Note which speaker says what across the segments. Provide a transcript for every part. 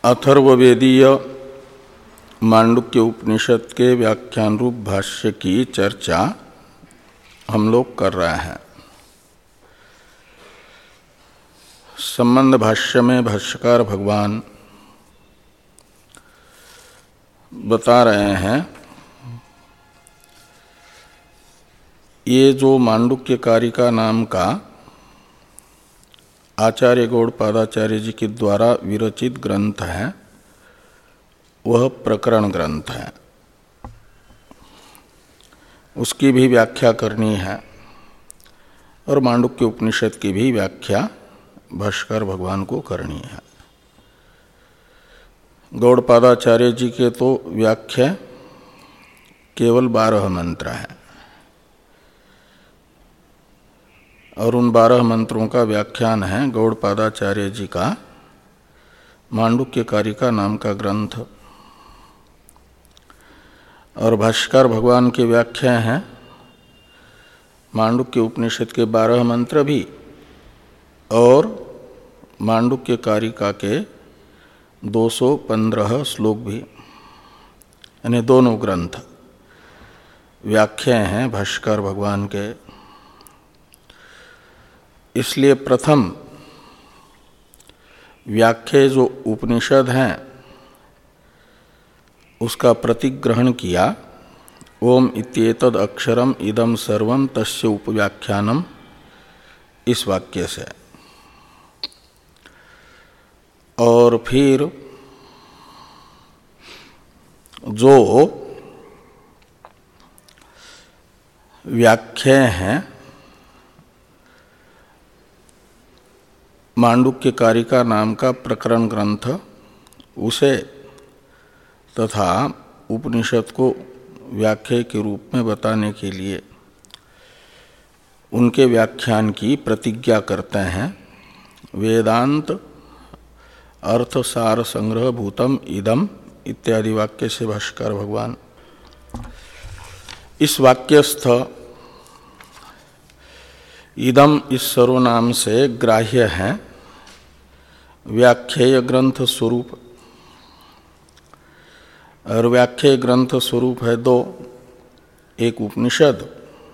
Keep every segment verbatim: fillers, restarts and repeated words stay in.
Speaker 1: अथर्ववेदीय मांडुक्य उपनिषद के व्याख्यान रूप भाष्य की चर्चा हम लोग कर रहे हैं। संबंध भाष्य में भाष्यकार भगवान बता रहे हैं ये जो मांडुक्य कारिका नाम का आचार्य गौड़पादाचार्य जी के द्वारा विरचित ग्रंथ है, वह प्रकरण ग्रंथ है। उसकी भी व्याख्या करनी है और मांडुक्य उपनिषद की भी व्याख्या भाष्यकार भगवान को करनी है। गौड़पादाचार्य जी के तो व्याख्या केवल बारह मंत्र हैं और उन बारह मंत्रों का व्याख्यान है गौड़पादाचार्य जी का मांडुक्य कारिका नाम का ग्रंथ। और भाष्यकार भगवान की व्याख्या है मांडुक्य उपनिषद के बारह मंत्र भी और मांडुक्य कारिका के दो सौ पंद्रह श्लोक भी, यानी दोनों ग्रंथ व्याख्या हैं भाष्यकार भगवान के। इसलिए प्रथम व्याख्या जो उपनिषद हैं उसका प्रतिग्रहण किया। ओम इत्येतद अक्षरम इदम सर्वम तस्य उपव्याख्यानम, इस वाक्य से। और फिर जो व्याख्या हैं मांडुक्य कारिका नाम का प्रकरण ग्रंथ, उसे तथा उपनिषद को व्याख्या के रूप में बताने के लिए उनके व्याख्यान की प्रतिज्ञा करते हैं। वेदांत अर्थ सार संग्रह भूतम इदम इत्यादि वाक्य से भाष्यकार भगवान इस वाक्यस्थ इदम इस सर्वनाम से ग्राह्य है व्याख्येय ग्रंथ स्वरूप। और व्याख्येय ग्रंथ स्वरूप है दो, एक उपनिषद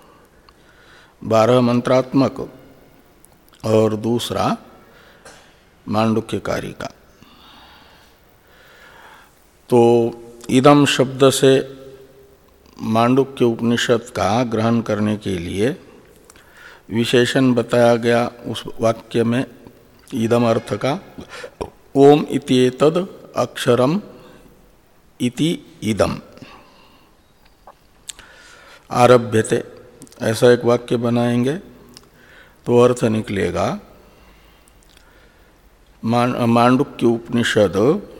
Speaker 1: बारह मंत्रात्मक और दूसरा मांडुक्य कारिका। तो इदम शब्द से मांडुक्य उपनिषद का ग्रहण करने के लिए विशेषण बताया गया उस वाक्य में इदम अर्थ का। ओम इत्येतद अक्षरम इति इदम आरभ्यते, ऐसा एक वाक्य बनाएंगे तो अर्थ निकलेगा मांडुक्य उपनिषद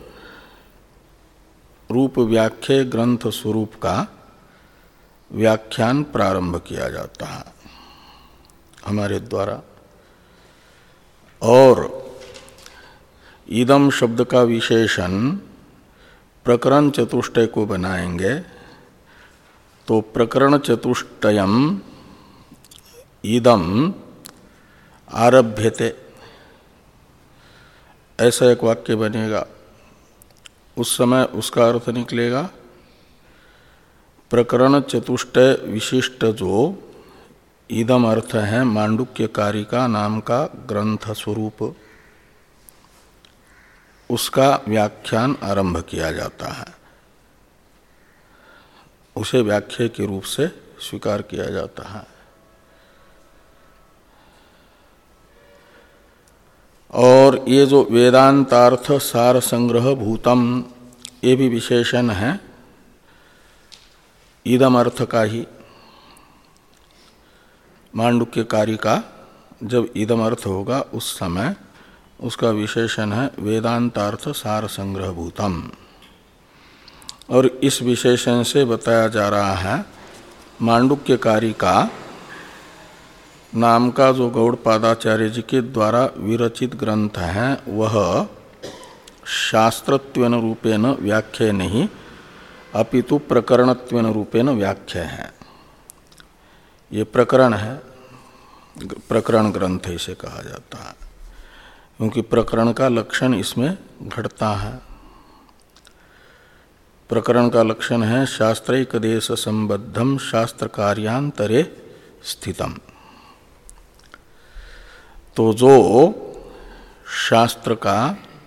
Speaker 1: रूप व्याख्या ग्रंथ स्वरूप का व्याख्यान प्रारंभ किया जाता है हमारे द्वारा। और इदम शब्द का विशेषण प्रकरण चतुष्टय को बनाएंगे तो प्रकरण चतुष्टयम इदम आरभ्यते, ऐसा एक वाक्य बनेगा। उस समय उसका अर्थ निकलेगा प्रकरण चतुष्टय विशिष्ट जो इदम अर्थ है मांडुक्य कारिका नाम का ग्रंथ स्वरूप, उसका व्याख्यान आरंभ किया जाता है, उसे व्याख्या के रूप से स्वीकार किया जाता है। और ये जो वेदांतार्थ सार संग्रह भूतम, ये भी विशेषण है इदम अर्थ का ही। मांडुक्य कारिका जब इदम अर्थ होगा उस समय उसका विशेषण है वेदांतार्थ सार संग्रह भूतम। और इस विशेषण से बताया जा रहा है मांडुक्य कारिका नाम का जो गौड़पादाचार्य जी के द्वारा विरचित ग्रंथ है वह शास्त्रत्वेन रूपेण व्याख्या नहीं अपितु प्रकरणत्वेन रूपेण व्याख्या है। ये प्रकरण है, प्रकरण ग्रंथ इसे कहा जाता है, क्योंकि प्रकरण का लक्षण इसमें घटता है। प्रकरण का लक्षण है शास्त्रैक देश संबद्धम शास्त्र कार्यांतरे स्थितम। तो जो शास्त्र का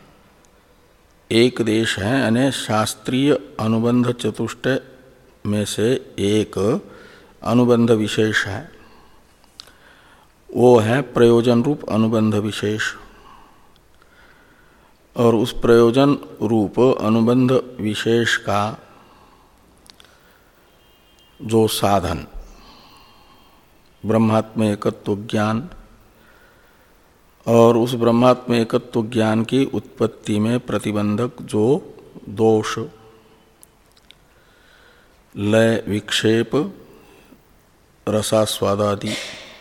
Speaker 1: एक देश है यानी शास्त्रीय अनुबंध चतुष्टय में से एक अनुबंध विशेष है, वो है प्रयोजन रूप अनुबंध विशेष। और उस प्रयोजन रूप अनुबंध विशेष का जो साधन ब्रह्मात्म एकत्व ज्ञान और उस ब्रह्मात्म एकत्व ज्ञान की उत्पत्ति में प्रतिबंधक जो दोष लय विक्षेप रसास्वादादि,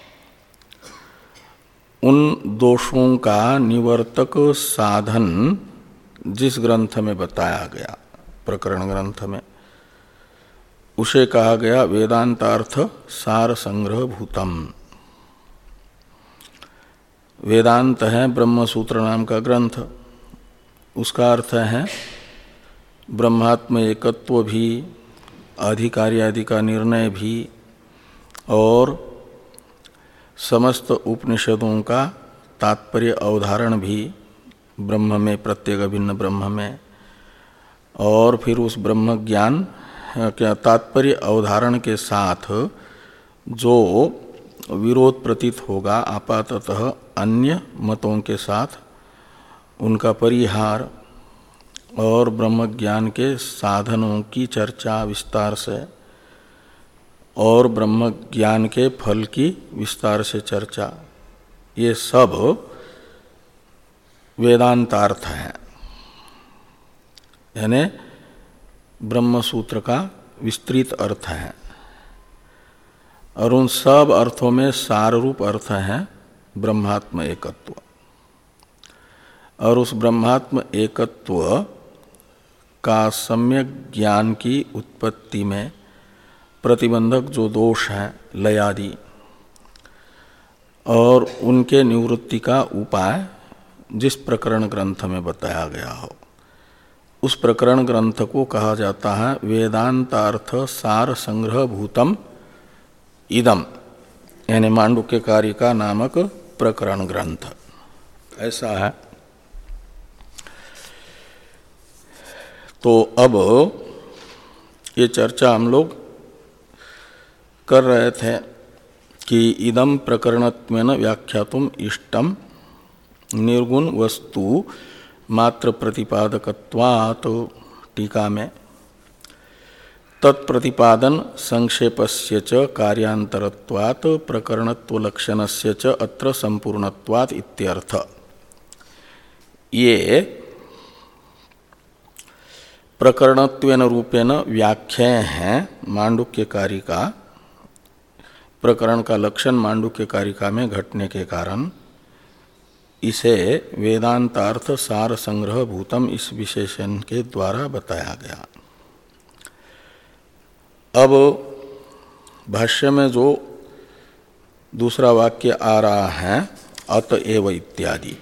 Speaker 1: उन दोषों का निवर्तक साधन जिस ग्रंथ में बताया गया प्रकरण ग्रंथ में, उसे कहा गया वेदांतार्थ सार संग्रह भूतम। वेदांत है ब्रह्म सूत्र नाम का ग्रंथ, उसका अर्थ है ब्रह्मात्म एकत्व भी, अधिकारी आदि का निर्णय भी और समस्त उपनिषदों का तात्पर्य अवधारण भी ब्रह्म में, प्रत्येक भिन्न ब्रह्म में, और फिर उस ब्रह्म ज्ञान क्या तात्पर्य अवधारण के साथ जो विरोध प्रतीत होगा आपाततः अन्य मतों के साथ उनका परिहार और ब्रह्म ज्ञान के साधनों की चर्चा विस्तार से और ब्रह्म ज्ञान के फल की विस्तार से चर्चा, ये सब वेदांतार्थ है, यानी ब्रह्म सूत्र का विस्तृत अर्थ है। और उन सब अर्थों में सार रूप अर्थ है ब्रह्मात्म एकत्व। और उस ब्रह्मात्म एकत्व का सम्यक ज्ञान की उत्पत्ति में प्रतिबंधक जो दोष है लयादि और उनके निवृत्ति का उपाय जिस प्रकरण ग्रंथ में बताया गया हो, उस प्रकरण ग्रंथ को कहा जाता है वेदांतार्थ सार संग्रह भूतम इदम, यानी मांडुक्यकारिका नामक प्रकरण ग्रंथ ऐसा है। तो अब ये चर्चा हम लोग कर रहे थे कि इदम प्रकरणत्वेन व्याख्यातुम इष्टम निर्गुण वस्तु मात्र प्रतिपादकत्वात्, टीका में तत्प्रतिपादन संक्षेपस्य च कार्यांतरत्वात् प्रकरणत्व लक्षणस्य च अत्र संपूर्णत्वात् इत्यर्थ। ये प्रकरणत्वेन रूपेण व्याख्याएं हैं मांडुक्यकारिका, प्रकरण का लक्षण मांडुक्यकारिका में घटने के कारण इसे वेदांतार्थ सार संग्रह भूतम इस विशेषण के द्वारा बताया गया। अब भाष्य में जो दूसरा वाक्य आ रहा है अतएव इत्यादि,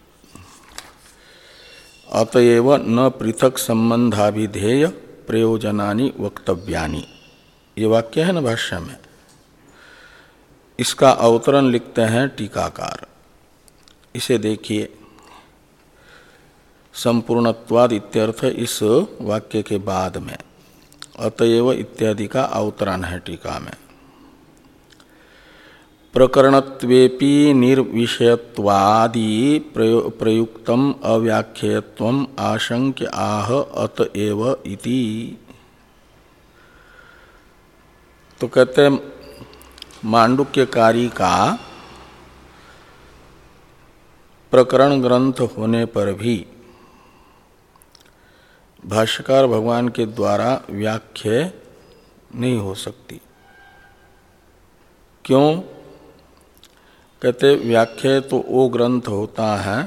Speaker 1: अतएव न पृथक संबंधाभिधेय प्रयोजनानि वक्तव्यानि, ये वाक्य है ना भाष्य में। इसका अवतरण लिखते हैं टीकाकार, इसे देखिए। संपूर्णत्वाद इत्यर्थ इस वाक्य के बाद में अतएव इत्यादि का अवतरण है टीका में। प्रकरणत्वेपि निर्विषयत्वादि प्रयुक्तम अव्याख्यत्वम आशंक्य आह अतएव इति। तो कहते हैं मांडुक्यकारी का प्रकरण ग्रंथ होने पर भी भाष्यकार भगवान के द्वारा व्याख्या नहीं हो सकती। क्यों? कहते व्याख्या तो वो ग्रंथ होता है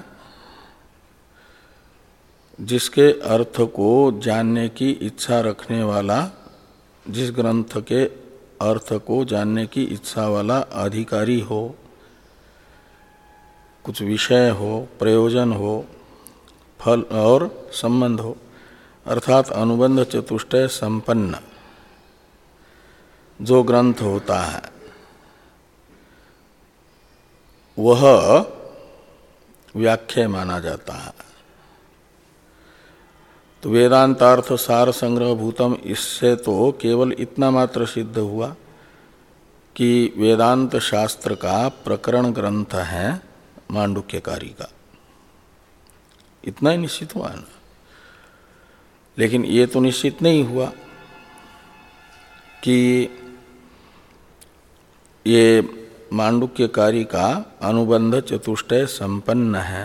Speaker 1: जिसके अर्थ को जानने की इच्छा रखने वाला, जिस ग्रंथ के अर्थ को जानने की इच्छा वाला अधिकारी हो, कुछ विषय हो, प्रयोजन हो, फल और संबंध हो, अर्थात अनुबंध चतुष्टय संपन्न जो ग्रंथ होता है वह व्याख्या माना जाता है। तो वेदांतार्थ सार संग्रह भूतम, इससे तो केवल इतना मात्र सिद्ध हुआ कि वेदांत शास्त्र का प्रकरण ग्रंथ है मांडुक्यकारी का, इतना ही निश्चित हुआ ना। लेकिन ये तो निश्चित नहीं हुआ कि ये मांडुक्यकारी का अनुबंध चतुष्टय संपन्न है।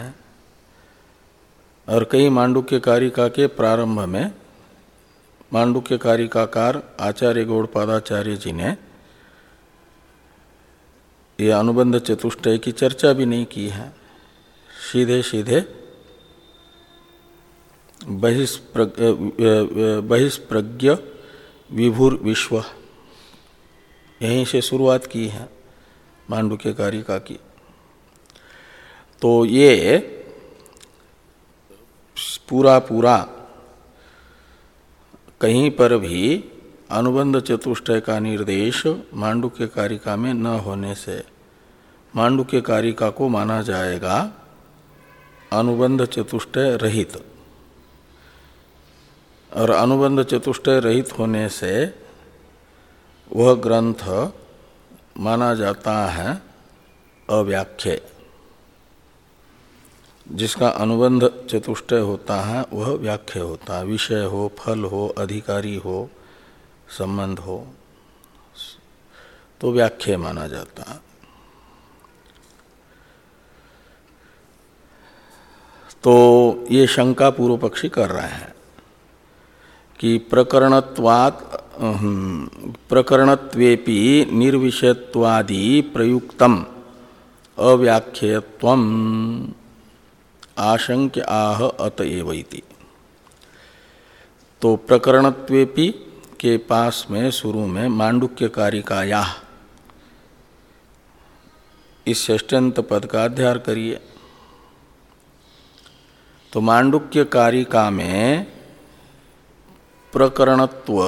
Speaker 1: और कई मांडुक्यकारिका के प्रारंभ में मांडुक्यकारिकाकार आचार्य गौड़पादाचार्य जी ने ये अनुबंध चतुष्टय की चर्चा भी नहीं की है, सीधे सीधे बहिष्प्रज्ञ विभुर विश्व यहीं से शुरुआत की है मांडुक्यकारिका की। तो ये पूरा पूरा कहीं पर भी अनुबंध चतुष्टय का निर्देश मांडुक्यकारिका में न होने से मांडुक्यकारिका को माना जाएगा अनुबंध चतुष्टय रहित, और अनुबंध चतुष्टय रहित होने से वह ग्रंथ माना जाता है अव्याख्या। जिसका अनुबंध चतुष्टय होता है वह व्याख्या होता है, विषय हो, फल हो, अधिकारी हो, संबंध हो, तो व्याख्या माना जाता है। तो ये शंका पूर्व पक्षी कर रहे हैं कि प्रकरणत्वात् प्रकरणत्वेपि निर्विषयत्वादि प्रयुक्तम अव्याख्यत्वम आशंक्य आह अतएव इति। तो प्रकरणत्वेपि के पास में शुरू में मांडुक्यकारिकाया इस षष्ठ्यंत पद का अध्ययन करिए। तो मांडुक्यकारिका में प्रकरणत्व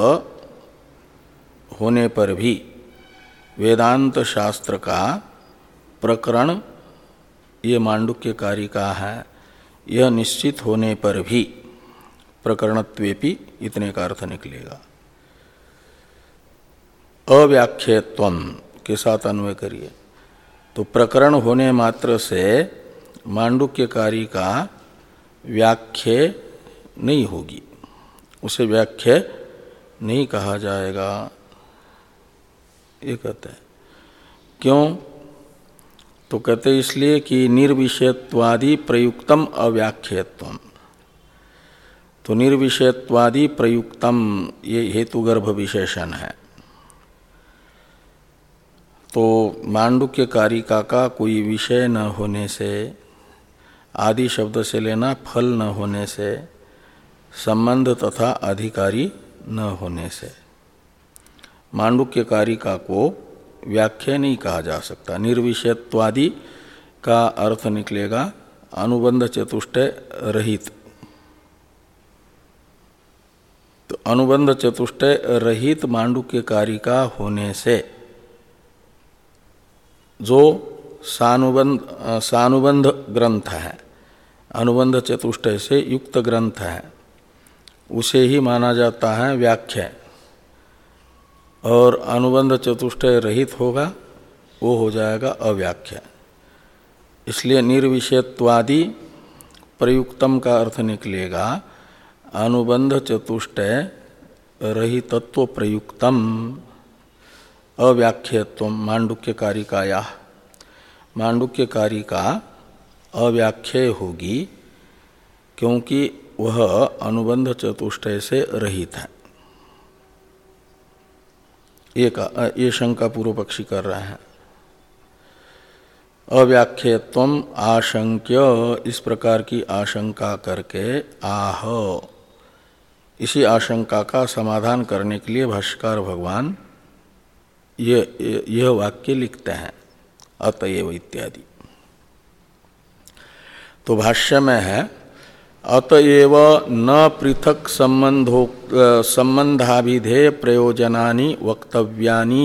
Speaker 1: होने पर भी वेदांत शास्त्र का प्रकरण ये मांडुक्यकारिका है, यह निश्चित होने पर भी प्रकरणत्वेपि इतने का अर्थ निकलेगा। अव्याख्यत्वम के साथ अन्वय करिए। तो प्रकरण होने मात्र से मांडुक्यकारिका व्याख्या नहीं होगी, उसे व्याख्या नहीं कहा जाएगा, ये कहते हैं। क्यों? तो कहते इसलिए कि निर्विषयत्वादि प्रयुक्तम अव्याख्यत्वम। तो निर्विषयत्वादि प्रयुक्तम ये हेतुगर्भ विशेषण है। तो मांडुक्यकारिका का कोई विषय न होने से, आदि शब्द से लेना फल न होने से, संबंध तथा अधिकारी न होने से मांडुक्यकारिका को व्याख्या नहीं कहा जा सकता। निर्विषयत्वादि का अर्थ निकलेगा अनुबंध चतुष्टय रहित। तो अनुबंध चतुष्टय रहित मांडुक्यकारिका होने से जो सानुबंध सानुबंध ग्रंथ है, अनुबंध चतुष्टय से युक्त ग्रंथ है, उसे ही माना जाता है व्याख्या। और अनुबंध चतुष्टय रहित होगा वो हो जाएगा अव्याख्या। इसलिए निर्विषयत्वादि प्रयुक्तम का अर्थ निकलेगा अनुबंध चतुष्टय रहितत्व प्रयुक्तम अव्याख्यत्व मांडुक्यकारिकाया। मांडुक्यकारिका अव्याख्या होगी क्योंकि वह अनुबंध चतुष्टय से रहित है। ये का ये शंका पूर्व पक्षी कर रहे हैं। अव्याख्यत्वम आशंक्य, इस प्रकार की आशंका करके आह, इसी आशंका का समाधान करने के लिए भाष्यकार भगवान ये यह वाक्य लिखते हैं अतएव इत्यादि। तो भाष्य में है अतएव न पृथक संबंधो संबंधाभिधेय प्रयोजनानि वक्तव्यानि।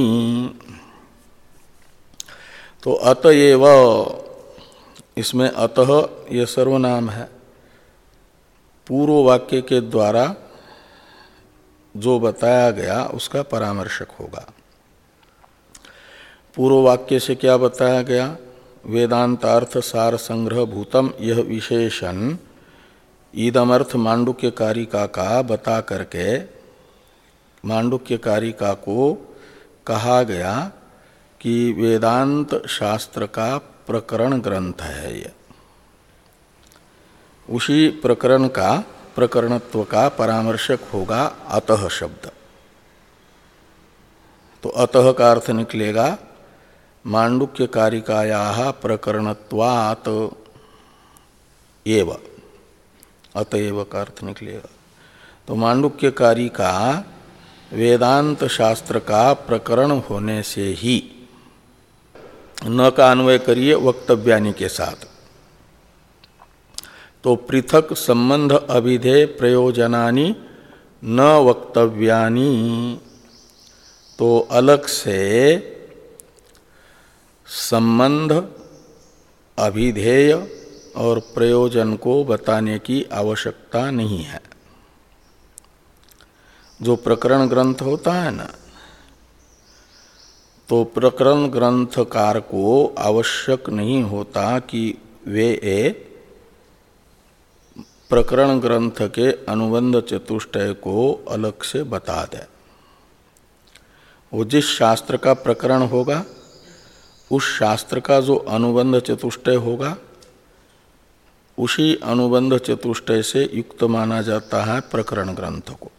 Speaker 1: तो अतएव, इसमें अतः ये सर्वनाम है, पूर्व वाक्य के द्वारा जो बताया गया उसका परामर्शक होगा। पूर्व वाक्य से क्या बताया गया? वेदांतार्थ सार संग्रह भूतम यह विशेषण ईदमर्थ मांडुक्य कारिका का बता करके मांडुक्य कारिका को कहा गया कि वेदांत शास्त्र का प्रकरण ग्रंथ है ये। उसी प्रकरण का प्रकरणत्व का परामर्शक होगा अतः शब्द। तो अतः का अर्थ निकलेगा मांडुक्य कारिकायाः प्रकरणत्वात् एव, अतएव का अर्थ निकलेगा। तो मांडुक्य कारिका वेदांत शास्त्र का प्रकरण होने से ही, न का अन्वय करिए वक्तव्यानि के साथ, तो पृथक संबंध अभिधेय प्रयोजनानि न वक्तव्यानि, तो अलग से संबंध अभिधेय और प्रयोजन को बताने की आवश्यकता नहीं है। जो प्रकरण ग्रंथ होता है ना, तो प्रकरण ग्रंथकार को आवश्यक नहीं होता कि वे ए प्रकरण ग्रंथ के अनुबंध चतुष्टय को अलग से बता दे। वो जिस शास्त्र का प्रकरण होगा उस शास्त्र का जो अनुबंध चतुष्टय होगा उसी अनुबंध चतुष्टय से युक्त माना जाता है प्रकरण ग्रंथ को।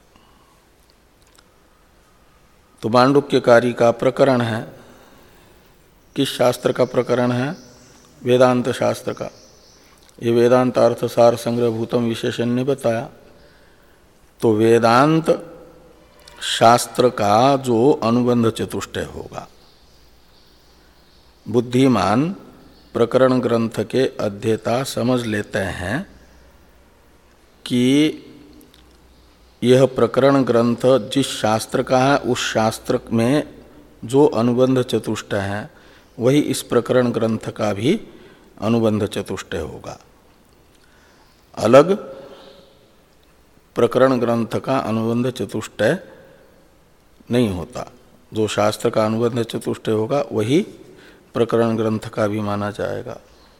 Speaker 1: तो मांडुक्य कारिका प्रकरण है, किस शास्त्र का प्रकरण है? वेदांत शास्त्र का। ये वेदांत अर्थ सार संग्रह भूतम विशेषण ने बताया। तो वेदांत शास्त्र का जो अनुबंध चतुष्टय होगा, बुद्धिमान प्रकरण ग्रंथ के अध्येता समझ लेते हैं कि यह प्रकरण ग्रंथ जिस शास्त्र का है उस शास्त्र में जो अनुबंध चतुष्टय है वही इस प्रकरण ग्रंथ का भी अनुबंध चतुष्टय होगा। अलग प्रकरण ग्रंथ का अनुबंध चतुष्टय नहीं होता। जो शास्त्र का अनुबंध चतुष्टय होगा वही प्रकरण ग्रंथ का भी माना जाएगा।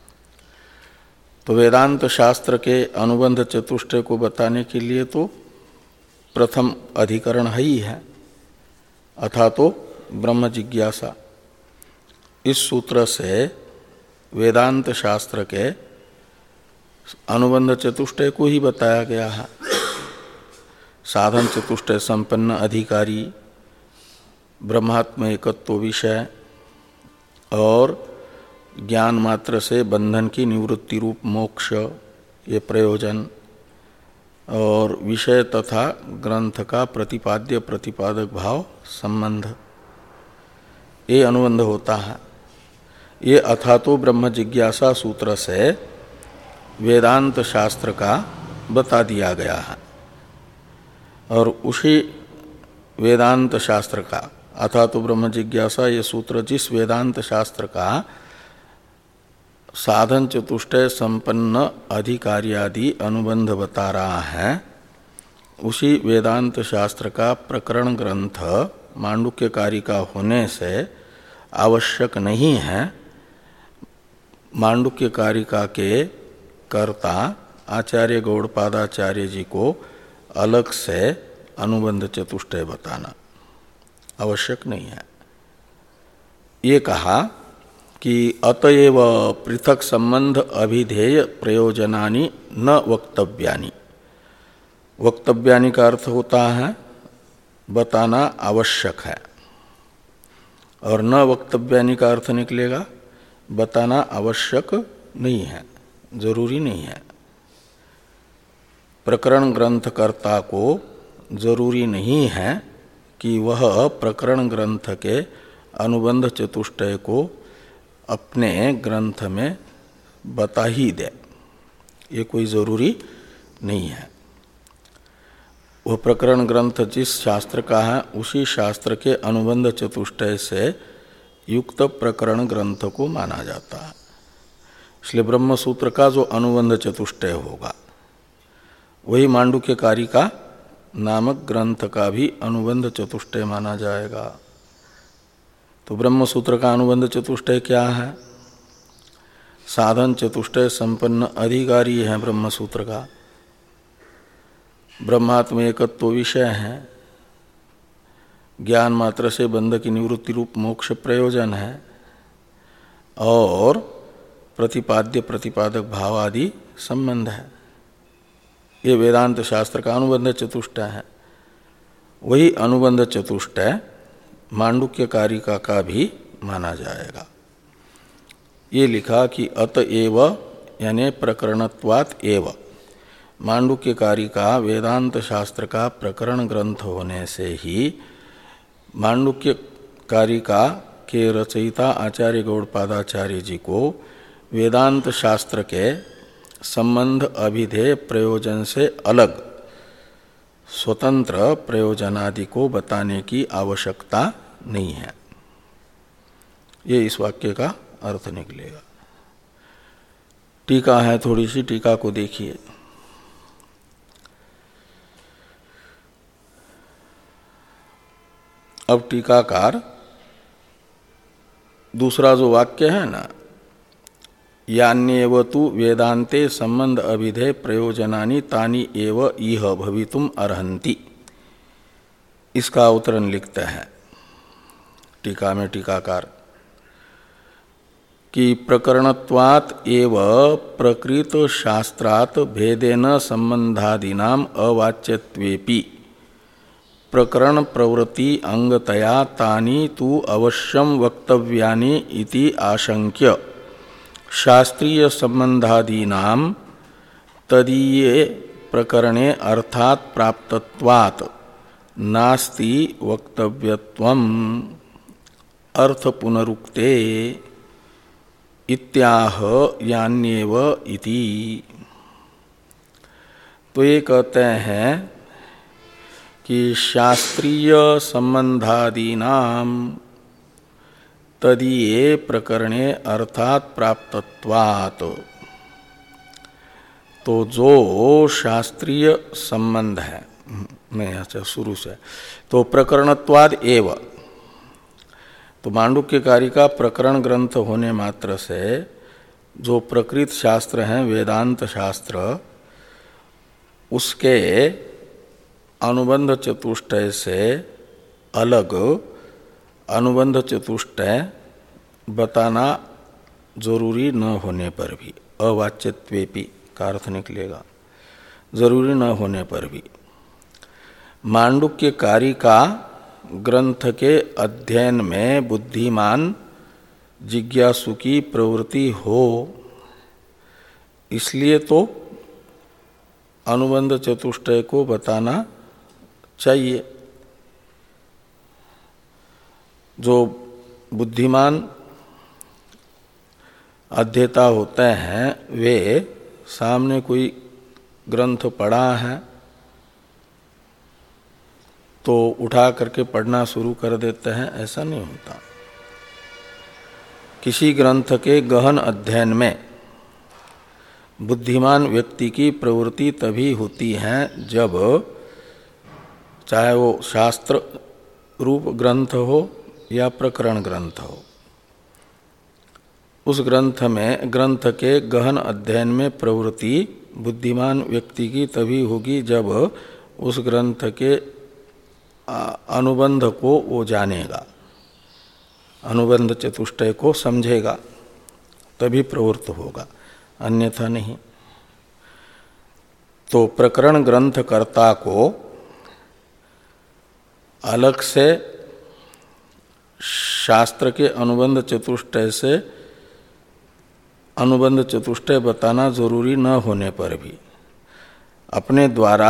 Speaker 1: तो वेदांत शास्त्र के अनुबंध चतुष्टय को बताने के लिए तो प्रथम अधिकरण है ही है, अथा तो ब्रह्म जिज्ञासा। इस सूत्र से वेदांत शास्त्र के अनुबंध चतुष्टय को ही बताया गया है। साधन चतुष्टय संपन्न अधिकारी, ब्रह्मात्म एकत्व विषय और ज्ञान मात्र से बंधन की निवृत्ति रूप मोक्ष, ये प्रयोजन, और विषय तथा ग्रंथ का प्रतिपाद्य प्रतिपादक भाव संबंध, ये अनुबंध होता है। ये अथा तो ब्रह्म जिज्ञासा सूत्र से वेदांत शास्त्र का बता दिया गया है। और उसी वेदांत शास्त्र का अथा तो ब्रह्म जिज्ञासा ये सूत्र जिस वेदांत शास्त्र का साधन चतुष्टय संपन्न अधिकार्यादि अनुबंध बता रहा है, उसी वेदांत शास्त्र का प्रकरण ग्रंथ मांडुक्य कारिका होने से आवश्यक नहीं है मांडुक्य कारिका के कर्ता आचार्य गौड़पादाचार्य जी को अलग से अनुबंध चतुष्टय बताना आवश्यक नहीं है। ये कहा कि अतएव पृथक संबंध अभिधेय प्रयोजनानि न वक्तव्यानि। वक्तव्यानि का अर्थ होता है बताना आवश्यक है, और न वक्तव्यानि का अर्थ निकलेगा बताना आवश्यक नहीं है, जरूरी नहीं है। प्रकरण ग्रंथकर्ता को जरूरी नहीं है कि वह प्रकरण ग्रंथ के अनुबंध चतुष्टय को अपने ग्रंथ में बता ही दे, ये कोई ज़रूरी नहीं है। वह प्रकरण ग्रंथ जिस शास्त्र का है उसी शास्त्र के अनुबंध चतुष्टय से युक्त प्रकरण ग्रंथ को माना जाता है। इसलिए ब्रह्म सूत्र का जो अनुबंध चतुष्टय होगा वही मांडुक्य कारिका नामक ग्रंथ का भी अनुबंध चतुष्टय माना जाएगा। तो ब्रह्म सूत्र का अनुबंध चतुष्टय क्या है? साधन चतुष्टय संपन्न अधिकारी है ब्रह्म सूत्र का। ब्रह्मात्म एकत्व विषय है, ज्ञान मात्र से बंध की निवृत्ति रूप मोक्ष प्रयोजन है, और प्रतिपाद्य प्रतिपादक भाव आदि संबंध है। ये वेदांत शास्त्र का अनुबंध चतुष्टय है। वही अनुबंध चतुष्टय मांडुक्य कारिका का भी माना जाएगा। ये लिखा कि अतएव यानी प्रकरणत्वात् एव, मांडुक्य कारिका वेदांत शास्त्र का प्रकरण ग्रंथ होने से ही मांडुक्य कारिका के रचयिता आचार्य गौड़पादाचार्य जी को वेदांत शास्त्र के संबंध अभिधेय प्रयोजन से अलग स्वतंत्र प्रयोजनादि को बताने की आवश्यकता नहीं है। ये इस वाक्य का अर्थ निकलेगा। टीका है, थोड़ी सी टीका को देखिए। अब टीकाकार दूसरा जो वाक्य है ना, यान्येव तु वेदांते संबंध अभिधेय प्रयोजनानि तानि एव इह भवितुम अर्हन्ति, इसका अवतरण लिखते हैं टीका में टीकाकार कि प्रकरणत्वात् एव प्रकृत शास्त्रात् भेदेन संबंधादीनाम अवाच्यत्वेपि प्रकरण प्रवृत्ति अंगतया तानि तु अवश्यम वक्तव्यानि इति आशंक्य शास्त्रीय संबंधादीनाम तदीये प्रकरणे अर्थात प्राप्तत्वात् नास्ति वक्तव्यत्वम् अर्थ पुनरुक्ते इत्याह यान्येव इति। तो ये कहते हैं कि शास्त्रीय संबंधादीनाम तदीये प्रकरणे अर्थात प्राप्तत्वात्, तो जो शास्त्रीय संबंध है, मैं अच्छा शुरू से, तो प्रकरणत्वाद एव, तो मांडुक्य कारिका प्रकरण ग्रंथ होने मात्र से जो प्रकृत शास्त्र हैं वेदांत शास्त्र, उसके अनुबंध चतुष्टय से अलग अनुबंध चतुष्टय बताना जरूरी न होने पर भी, अवाच्यत्वेपि का अर्थ निकलेगा, जरूरी न होने पर भी मांडुक्य कारिका ग्रंथ के अध्ययन में बुद्धिमान जिज्ञासु की प्रवृत्ति हो, इसलिए तो अनुबंध चतुष्टय को बताना चाहिए। जो बुद्धिमान अध्येता होते हैं वे सामने कोई ग्रंथ पढ़ा है तो उठा करके पढ़ना शुरू कर देते हैं, ऐसा नहीं होता। किसी ग्रंथ के गहन अध्ययन में बुद्धिमान व्यक्ति की प्रवृत्ति तभी होती है जब चाहे वो शास्त्र रूप ग्रंथ हो या प्रकरण ग्रंथ हो, उस ग्रंथ में ग्रंथ के गहन अध्ययन में प्रवृत्ति बुद्धिमान व्यक्ति की तभी होगी जब उस ग्रंथ के अनुबंध को वो जानेगा, अनुबंध चतुष्टय को समझेगा, तभी प्रवृत्त होगा, अन्यथा नहीं। तो प्रकरण ग्रंथकर्ता को अलग से शास्त्र के अनुबंध चतुष्टय से अनुबंध चतुष्टय बताना जरूरी न होने पर भी अपने द्वारा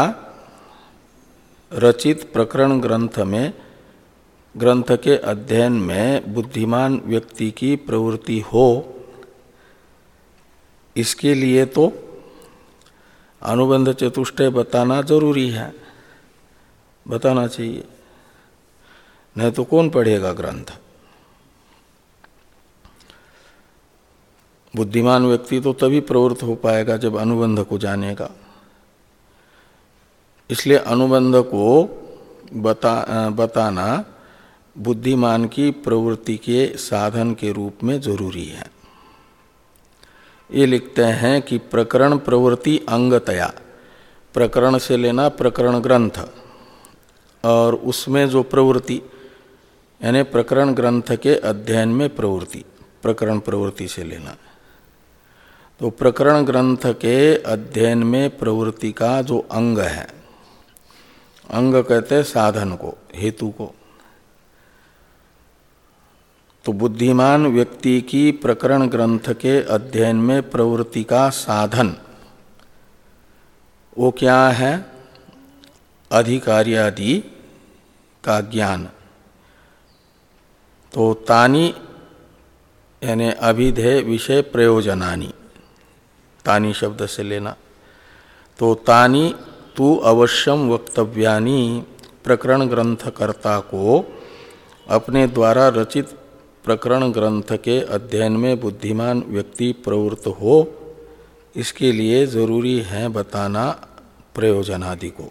Speaker 1: रचित प्रकरण ग्रंथ में ग्रंथ के अध्ययन में बुद्धिमान व्यक्ति की प्रवृत्ति हो, इसके लिए तो अनुबंध चतुष्टय बताना जरूरी है, बताना चाहिए, नहीं तो कौन पढ़ेगा ग्रंथ। बुद्धिमान व्यक्ति तो तभी प्रवृत्त हो पाएगा जब अनुबंध को जानेगा। इसलिए अनुबंध को बता बताना बुद्धिमान की प्रवृत्ति के साधन के रूप में जरूरी है। ये लिखते हैं कि प्रकरण प्रवृत्ति अंगतया, प्रकरण से लेना प्रकरण ग्रंथ, और उसमें जो प्रवृत्ति यानी प्रकरण ग्रंथ के अध्ययन में प्रवृत्ति, प्रकरण प्रवृत्ति से लेना। तो प्रकरण ग्रंथ के अध्ययन में प्रवृत्ति का जो अंग है, अंग कहते हैं साधन को, हेतु को। तो बुद्धिमान व्यक्ति की प्रकरण ग्रंथ के अध्ययन में प्रवृत्ति का साधन वो क्या है? अधिकार्यादि का ज्ञान। तो तानी यानी अभिधेय विषय प्रयोजनानि, तानी शब्द से लेना। तो तानी तु अवश्यम वक्तव्यानि, प्रकरण ग्रंथकर्ता को अपने द्वारा रचित प्रकरण ग्रंथ के अध्ययन में बुद्धिमान व्यक्ति प्रवृत्त हो, इसके लिए जरूरी है बताना प्रयोजनादि को।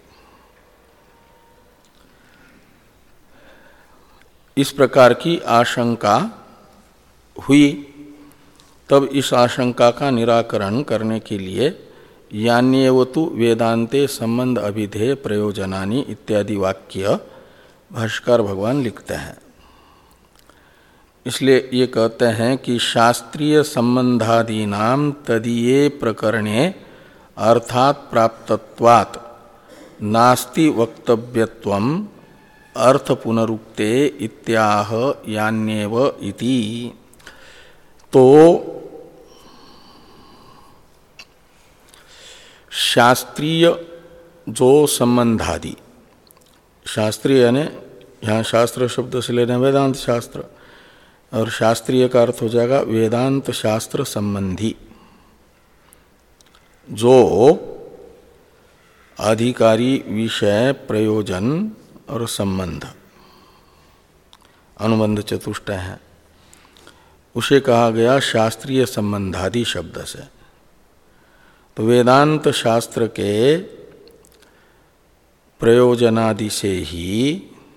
Speaker 1: इस प्रकार की आशंका हुई, तब इस आशंका का निराकरण करने के लिए यान्येवतु वेदांते संबंध अभिधेय प्रयोजनानि इत्यादि वाक्य भाष्यकार भगवान लिखते हैं। इसलिए ये कहते हैं कि शास्त्रीय संबंधादीनाम तदीये प्रकरणे अर्थात प्राप्तत्वात् नास्ति वक्तव्यत्वम् अर्थ पुनरुक्ते इत्याह यान्येव इति। तो शास्त्रीय जो संबंधादि, शास्त्रीय यानी यहाँ शास्त्र शब्द से लेना वेदांत शास्त्र, और शास्त्रीय का अर्थ हो जाएगा वेदांत शास्त्र संबंधी, जो अधिकारी विषय प्रयोजन और संबंध अनुबंध चतुष्टय है, उसे कहा गया शास्त्रीय संबंधादि शब्द से। तो वेदांत शास्त्र के प्रयोजनादि से ही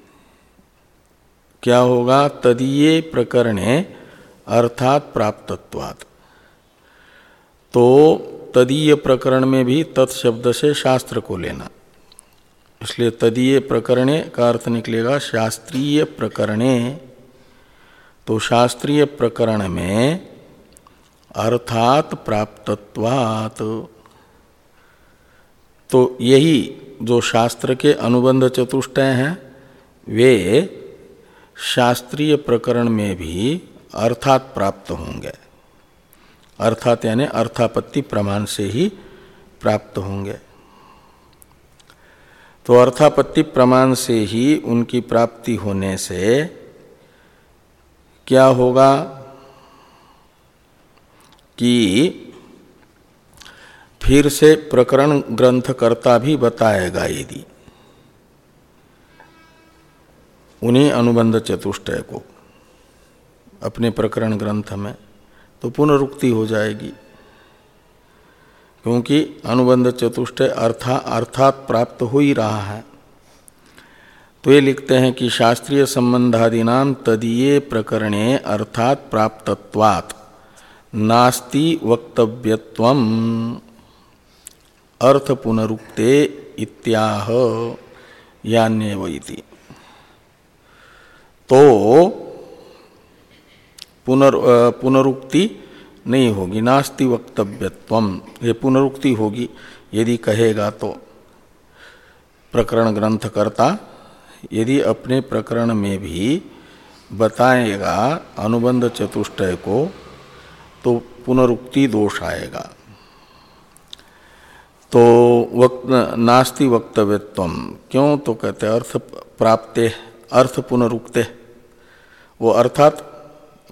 Speaker 1: क्या होगा? तदीये प्रकरणे अर्थात प्राप्तत्वात्। तो तदीय प्रकरण में भी तत्शब्द से शास्त्र को लेना, इसलिए तदीय प्रकरणे का अर्थ निकलेगा शास्त्रीय प्रकरणे। तो शास्त्रीय प्रकरण में अर्थात प्राप्तत्वात्, तो यही जो शास्त्र के अनुबंध चतुष्टय हैं वे शास्त्रीय प्रकरण में भी अर्थात प्राप्त होंगे। अर्थात यानी अर्थापत्ति प्रमाण से ही प्राप्त होंगे। तो अर्थापत्ति प्रमाण से ही उनकी प्राप्ति होने से क्या होगा कि फिर से प्रकरण ग्रंथकर्ता भी बताएगा, यदि उन्हीं अनुबंध चतुष्टय को अपने प्रकरण ग्रंथ में, तो पुनरुक्ति हो जाएगी, क्योंकि अनुबंध चतुष्टय अर्था अर्थात प्राप्त हो ही रहा है। तो ये लिखते हैं कि शास्त्रीय संबंधादीनाम तदीये प्रकरणे अर्थात प्राप्तत्वात् नास्ति वक्तव्यत्वम् अर्थ पुनरुक्ते इत्याह यान्येव इति। तो पुनर पुनरुक्ति नहीं होगी, नास्ति वक्तव्यत्वम्, ये पुनरुक्ति होगी यदि कहेगा तो। प्रकरण ग्रंथकर्ता यदि अपने प्रकरण में भी बताएगा अनुबंध चतुष्टय को, तो पुनरुक्ति दोष आएगा। तो वक्त नास्ति वक्तव्यत्वम, क्यों? तो कहते अर्थ प्राप्ते अर्थ पुनरुक्ते, वो अर्थात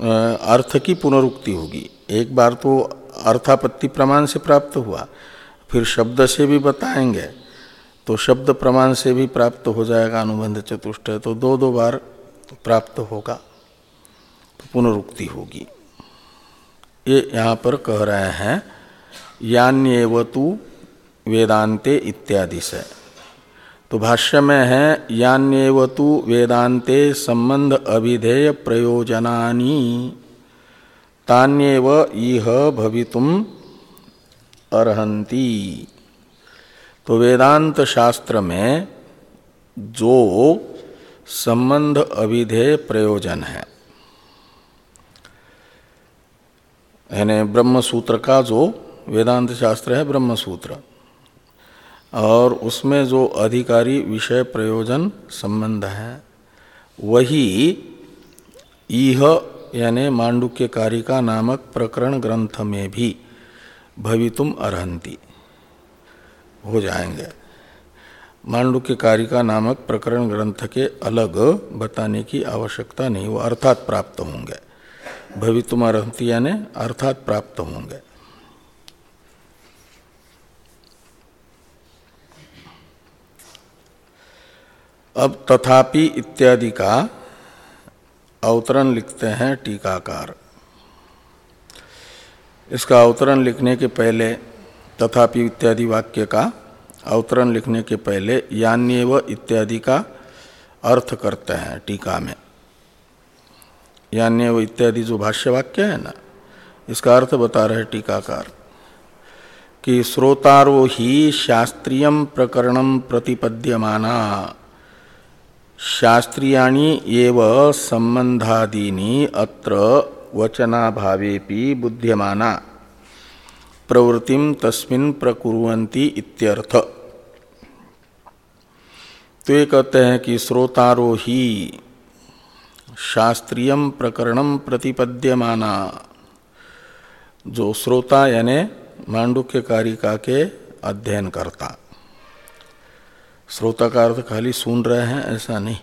Speaker 1: अर्थ की पुनरुक्ति होगी। एक बार तो अर्थापत्ति प्रमाण से प्राप्त हुआ, फिर शब्द से भी बताएंगे तो शब्द प्रमाण से भी प्राप्त हो जाएगा अनुबंध चतुष्टय, तो दो दो बार प्राप्त होगा, तो पुनरुक्ति होगी। ये यहाँ पर कह रहे हैं यान्येवतु वेदांते इत्यादि से। तो भाष्य में है यान्येवतु वेदांते संबंध अभिधेय प्रयोजनानि तान्येव इह भवितुम अर्हन्ति। तो वेदांत शास्त्र में जो संबंध अभिधेय प्रयोजन है, यानी ब्रह्म सूत्र का जो वेदांत शास्त्र है ब्रह्म सूत्र, और उसमें जो अधिकारी विषय प्रयोजन संबंध है वही इह यानी मांडुक्य कारिका नामक प्रकरण ग्रंथ में भी भवितुम अर्हन्ति हो जाएंगे। मांडुक्य कारिका नामक प्रकरण ग्रंथ के अलग बताने की आवश्यकता नहीं, वो अर्थात प्राप्त होंगे। भवितुम अर्हन्ति यानी अर्थात प्राप्त होंगे। अब तथापि इत्यादि का अवतरण लिखते हैं टीकाकार। इसका अवतरण लिखने के पहले, तथापि इत्यादि वाक्य का अवतरण लिखने के पहले यान्येव इत्यादि का अर्थ करते हैं टीका में। यान्येव इत्यादि जो भाष्य वाक्य है ना, इसका अर्थ बता रहे टीकाकार कि श्रोतारो ही शास्त्रीयम प्रकरणम प्रतिपद्यमाना शास्त्रीयाणि एव संबंधादीनि अत्र वचनाभावेपि बुध्यमाना प्रवृत्तिम तस्मिन् प्रकुर्वन्ति इत्यर्थ। तो ये कहते हैं कि श्रोतारो ही शास्त्रीयम प्रकरणम प्रतिपद्यमाना, जो श्रोता यानी मांडुक्य कारिका के अध्ययन करता। श्रोता का अर्थ खाली सुन रहे हैं ऐसा नहीं,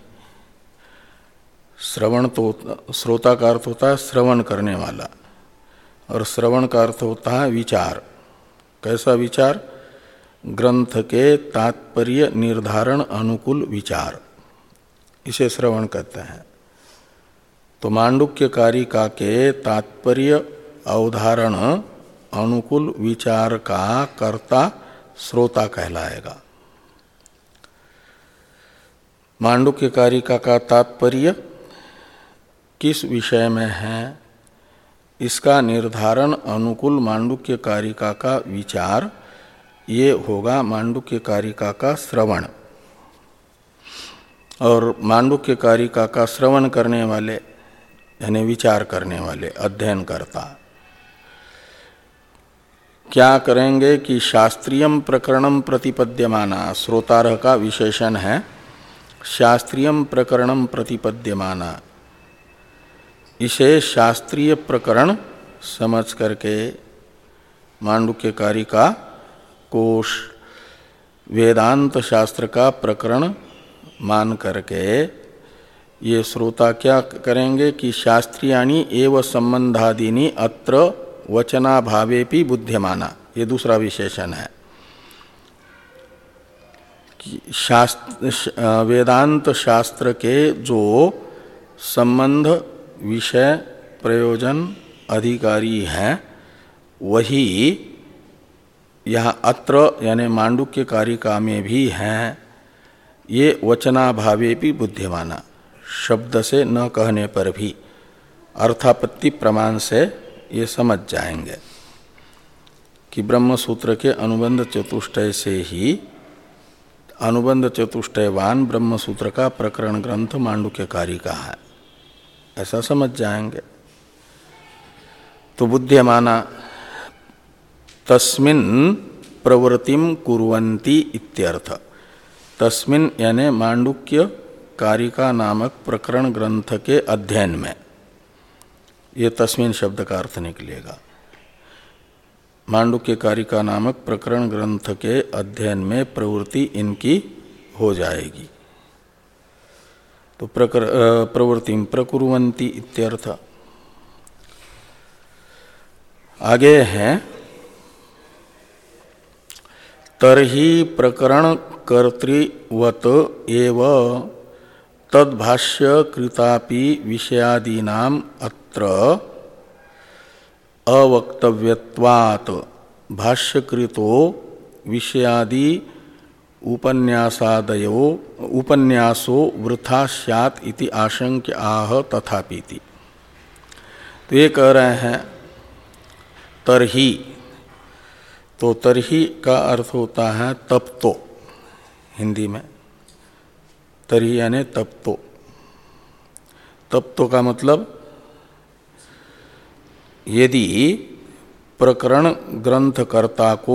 Speaker 1: श्रवण तो श्रोता का अर्थ होता है श्रवण करने वाला, और श्रवण का अर्थ होता है विचार। कैसा विचार? ग्रंथ के तात्पर्य निर्धारण अनुकूल विचार, इसे श्रवण कहते हैं। तो मांडुक्य कारिका के तात्पर्य अवधारण अनुकूल विचार का कर्ता श्रोता कहलाएगा। मांडुक्य कारिका का तात्पर्य किस विषय में है, इसका निर्धारण अनुकूल मांडुक्य कारिका का विचार, ये होगा मांडुक्य कारिका का श्रवण। और मांडुक्य कारिका का श्रवण करने वाले यानी विचार करने वाले, अध्ययन करता क्या करेंगे कि शास्त्रीयम प्रकरणम प्रतिपद्यमाना, श्रोतारह का विशेषण है शास्त्रीयम प्रकरणम प्रतिपद्यमाना, इसे शास्त्रीय प्रकरण समझ करके मांडुक्य कारिका कोश वेदांत शास्त्र का प्रकरण मान करके ये श्रोता क्या करेंगे कि शास्त्रीयाणि एव संबंधादीनि अत्र वचनाभावेपि बुध्यमाना, ये दूसरा विशेषण है कि शास्त्र वेदांत शास्त्र के जो संबंध विषय प्रयोजन अधिकारी हैं वही यहाँ अत्र यानी मांडुक्य कारिका में भी हैं। ये वचनाभावे भी बुद्धिमाना, शब्द से न कहने पर भी अर्थापत्ति प्रमाण से ये समझ जाएंगे कि ब्रह्म सूत्र के अनुबंध चतुष्टय से ही अनुबंध चतुष्टयवान ब्रह्म सूत्र का प्रकरण ग्रंथ मांडुक्य कारिका है, ऐसा समझ जाएंगे। तो बुद्धिमाना तस्मिन् प्रवृत्तिम कुर्वन्ति इत्यर्थ। तस्मिन् यानी मांडुक्य कारिका नामक प्रकरण ग्रंथ के अध्ययन में, ये तस्मिन् शब्द का अर्थ निकलेगा। मांडुक्य कारिका नामक प्रकरण ग्रंथ के अध्ययन में प्रवृत्ति इनकी हो जाएगी। तो प्रवृत्तिम प्रकुर्वन्ति इत्यर्थ। आगे हैं तरहि प्रकरण कर्तृवत एव तद्भाष्य कृतापि विषयादीनाम अत्र अवक्तव्यत्वात् भाष्यकृतो विषयादि उपन्यासादयो उपन्यासो वृथा स्यात् इति आशंक्य आह तथापीति। तो ये कह रहे हैं तरहि, तो तरहि का अर्थ होता है तब तो, हिंदी में तरहि यानी तब तो। तब तो का मतलब यदि प्रकरण ग्रंथकर्ता को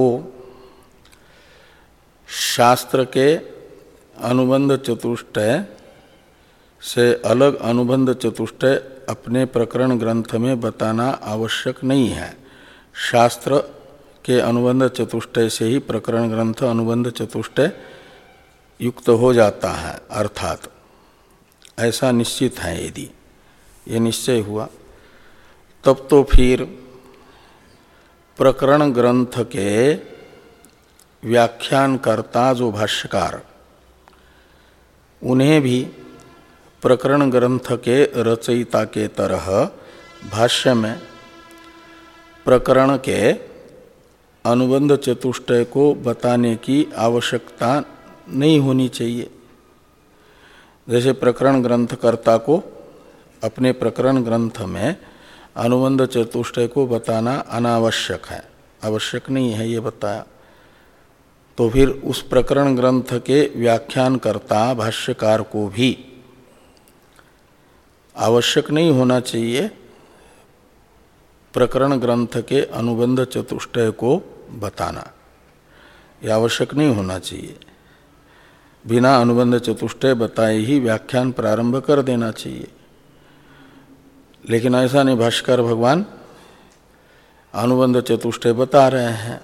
Speaker 1: शास्त्र के अनुबंध चतुष्टय से अलग अनुबंध चतुष्टय अपने प्रकरण ग्रंथ में बताना आवश्यक नहीं है। शास्त्र के अनुबंध चतुष्टय से ही प्रकरण ग्रंथ अनुबंध चतुष्टय युक्त हो जाता है, अर्थात ऐसा निश्चित है। यदि ये निश्चय हुआ तब तो फिर प्रकरण ग्रंथ के व्याख्यानकर्ता जो भाष्यकार, उन्हें भी प्रकरण ग्रंथ के रचयिता के तरह भाष्य में प्रकरण के अनुबंध चतुष्टय को बताने की आवश्यकता नहीं होनी चाहिए। जैसे प्रकरण ग्रंथकर्ता को अपने प्रकरण ग्रंथ में अनुबंध चतुष्टय को बताना अनावश्यक है, आवश्यक नहीं है ये बताया, तो फिर उस प्रकरण ग्रंथ के व्याख्यानकर्ता भाष्यकार को भी आवश्यक नहीं होना चाहिए प्रकरण ग्रंथ के अनुबंध चतुष्टय को बताना, यह आवश्यक नहीं होना चाहिए। बिना अनुबंध चतुष्टय बताए ही व्याख्यान प्रारंभ कर देना चाहिए। लेकिन ऐसा नहीं, भाष्कर भगवान अनुबंध चतुष्टय बता रहे हैं,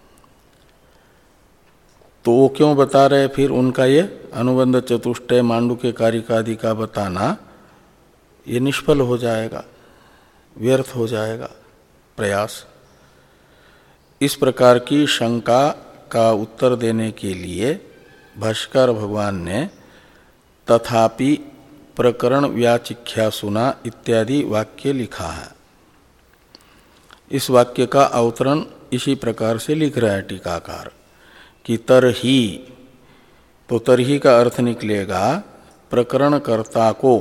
Speaker 1: तो वो क्यों बता रहे? फिर उनका ये अनुबंध चतुष्टय मांडुक्य कारिकादि का बताना ये निष्फल हो जाएगा, व्यर्थ हो जाएगा प्रयास। इस प्रकार की शंका का उत्तर देने के लिए भाष्कर भगवान ने तथापि प्रकरण व्याचिख्या सुना इत्यादि वाक्य लिखा है। इस वाक्य का अवतरण इसी प्रकार से लिख रहा है टीकाकार कि तरहि, तो तरहि का अर्थ निकलेगा प्रकरणकर्ता को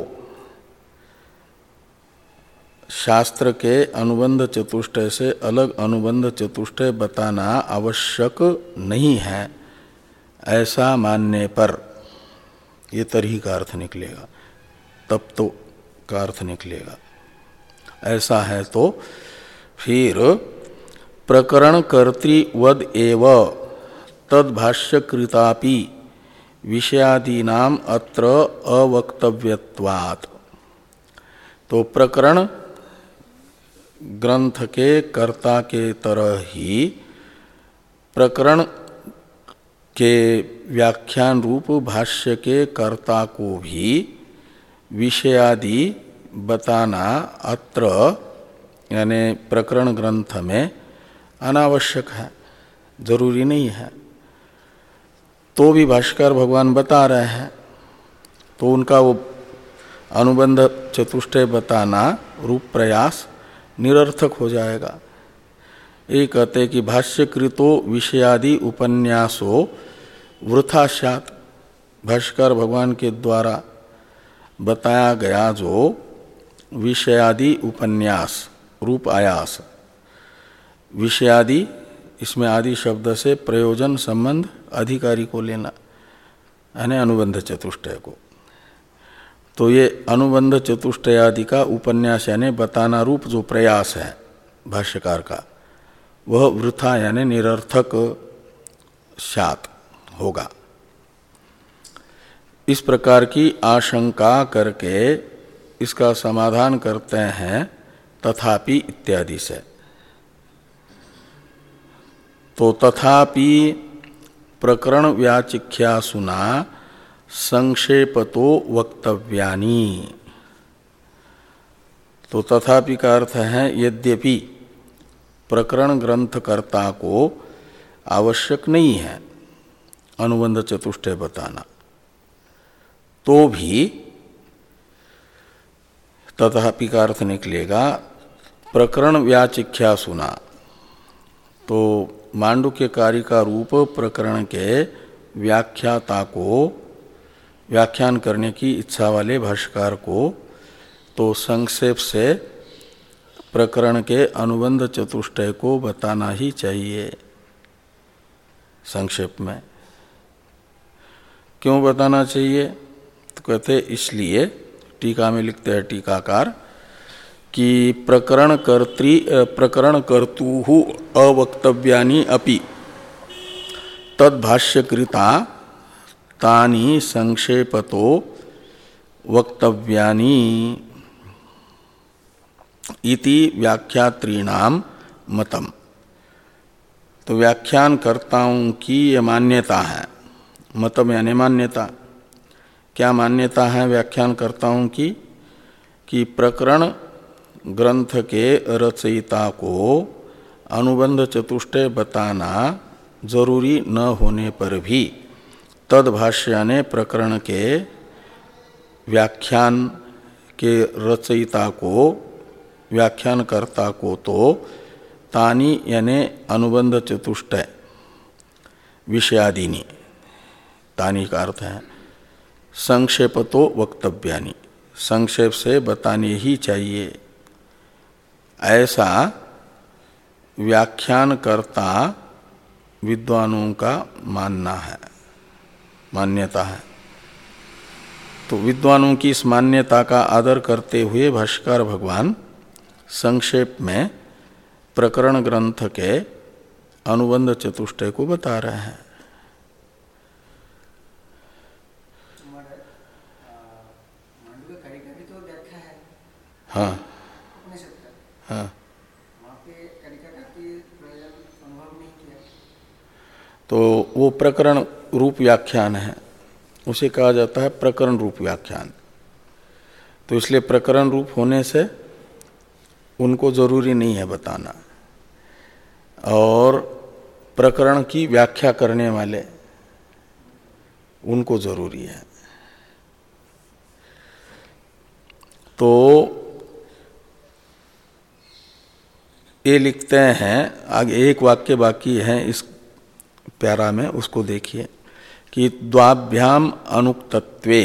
Speaker 1: शास्त्र के अनुबंध चतुष्टय से अलग अनुबंध चतुष्टय बताना आवश्यक नहीं है, ऐसा मानने पर ये तरहि का अर्थ निकलेगा, तब तो का अर्थ निकलेगा। ऐसा है तो फिर प्रकरण कर्तृवद एव तद्भाष्यकृतापि विषयादीनाम अत्र अवक्तव्यत्वात्, तो प्रकरण ग्रंथ के कर्ता के तरह ही प्रकरण के व्याख्यान रूप भाष्य के कर्ता को भी विषयादि बताना अत्र यानी प्रकरण ग्रंथ में अनावश्यक है, जरूरी नहीं है। तो भी भाष्कर भगवान बता रहे हैं, तो उनका वो अनुबंध चतुष्टय बताना रूप प्रयास निरर्थक हो जाएगा। ये कहते कि भाष्यकृतो विषयादि उपन्यासो वृथा स्यात्, भाष्कर भगवान के द्वारा बताया गया जो विषयादि उपन्यास रूप आयास, विषयादि इसमें आदि शब्द से प्रयोजन संबंध अधिकारी को लेना, यानी अनुबंध चतुष्टय को। तो ये अनुबंध चतुष्टय आदि का उपन्यास यानी बताना रूप जो प्रयास है भाष्यकार का, वह वृथा यानी निरर्थक स्यात् होगा। इस प्रकार की आशंका करके इसका समाधान करते हैं तथापि इत्यादि से। तो तथापि प्रकरण व्याचिख्या सुना संक्षेपतो वक्तव्यानि, तो तथापि का अर्थ है यद्यपि प्रकरण ग्रंथकर्ता को आवश्यक नहीं है अनुबंध चतुष्टय बताना, तो भी तथापि का अर्थ निकलेगा प्रकरण व्याचिख्या सुना। तो मांडुक्य कारिका रूप प्रकरण के व्याख्याता को, व्याख्यान करने की इच्छा वाले भाष्यकार को तो संक्षेप से प्रकरण के अनुबंध चतुष्टय को बताना ही चाहिए। संक्षेप में क्यों बताना चाहिए? तो कहते इसलिए, टीका में लिखते हैं टीकाकार कि प्रकरण कर्त्री प्रकरण कर्तुहु अवक्तव्यानि अपि तद्भाष्यकृता तानि संक्षेपतो वक्तव्यानि इति व्याख्यात्रीणाम मतम। तो व्याख्यानकर्ताओं की ये मान्यता है। मतम यानी मान्यता। क्या मान्यता है व्याख्यानकर्ताओं की? कि प्रकरण ग्रंथ के रचयिता को अनुबंध चतुष्टय बताना जरूरी न होने पर भी तद्भाष्य ने प्रकरण के व्याख्यान के रचयिता को, व्याख्यानकर्ता को तो तानी यानी अनुबंध चतुष्टय विषयादीनी, तानी का अर्थ है संक्षेपतो वक्तव्यानि, संक्षेप से बताने ही चाहिए, ऐसा व्याख्यानकर्ता विद्वानों का मानना है, मान्यता है। तो विद्वानों की इस मान्यता का आदर करते हुए भाष्यकार भगवान संक्षेप में प्रकरण ग्रंथ के अनुबंध चतुष्टय को बता रहे हैं। हाँ हाँ, तो वो प्रकरण रूप व्याख्यान है, उसे कहा जाता है प्रकरण रूप व्याख्यान। तो इसलिए प्रकरण रूप होने से उनको जरूरी नहीं है बताना, और प्रकरण की व्याख्या करने वाले उनको जरूरी है। तो ये लिखते हैं आगे, एक वाक्य बाकी है इस प्यारा में, उसको देखिए कि द्वाभ्याम अनुक्तत्वे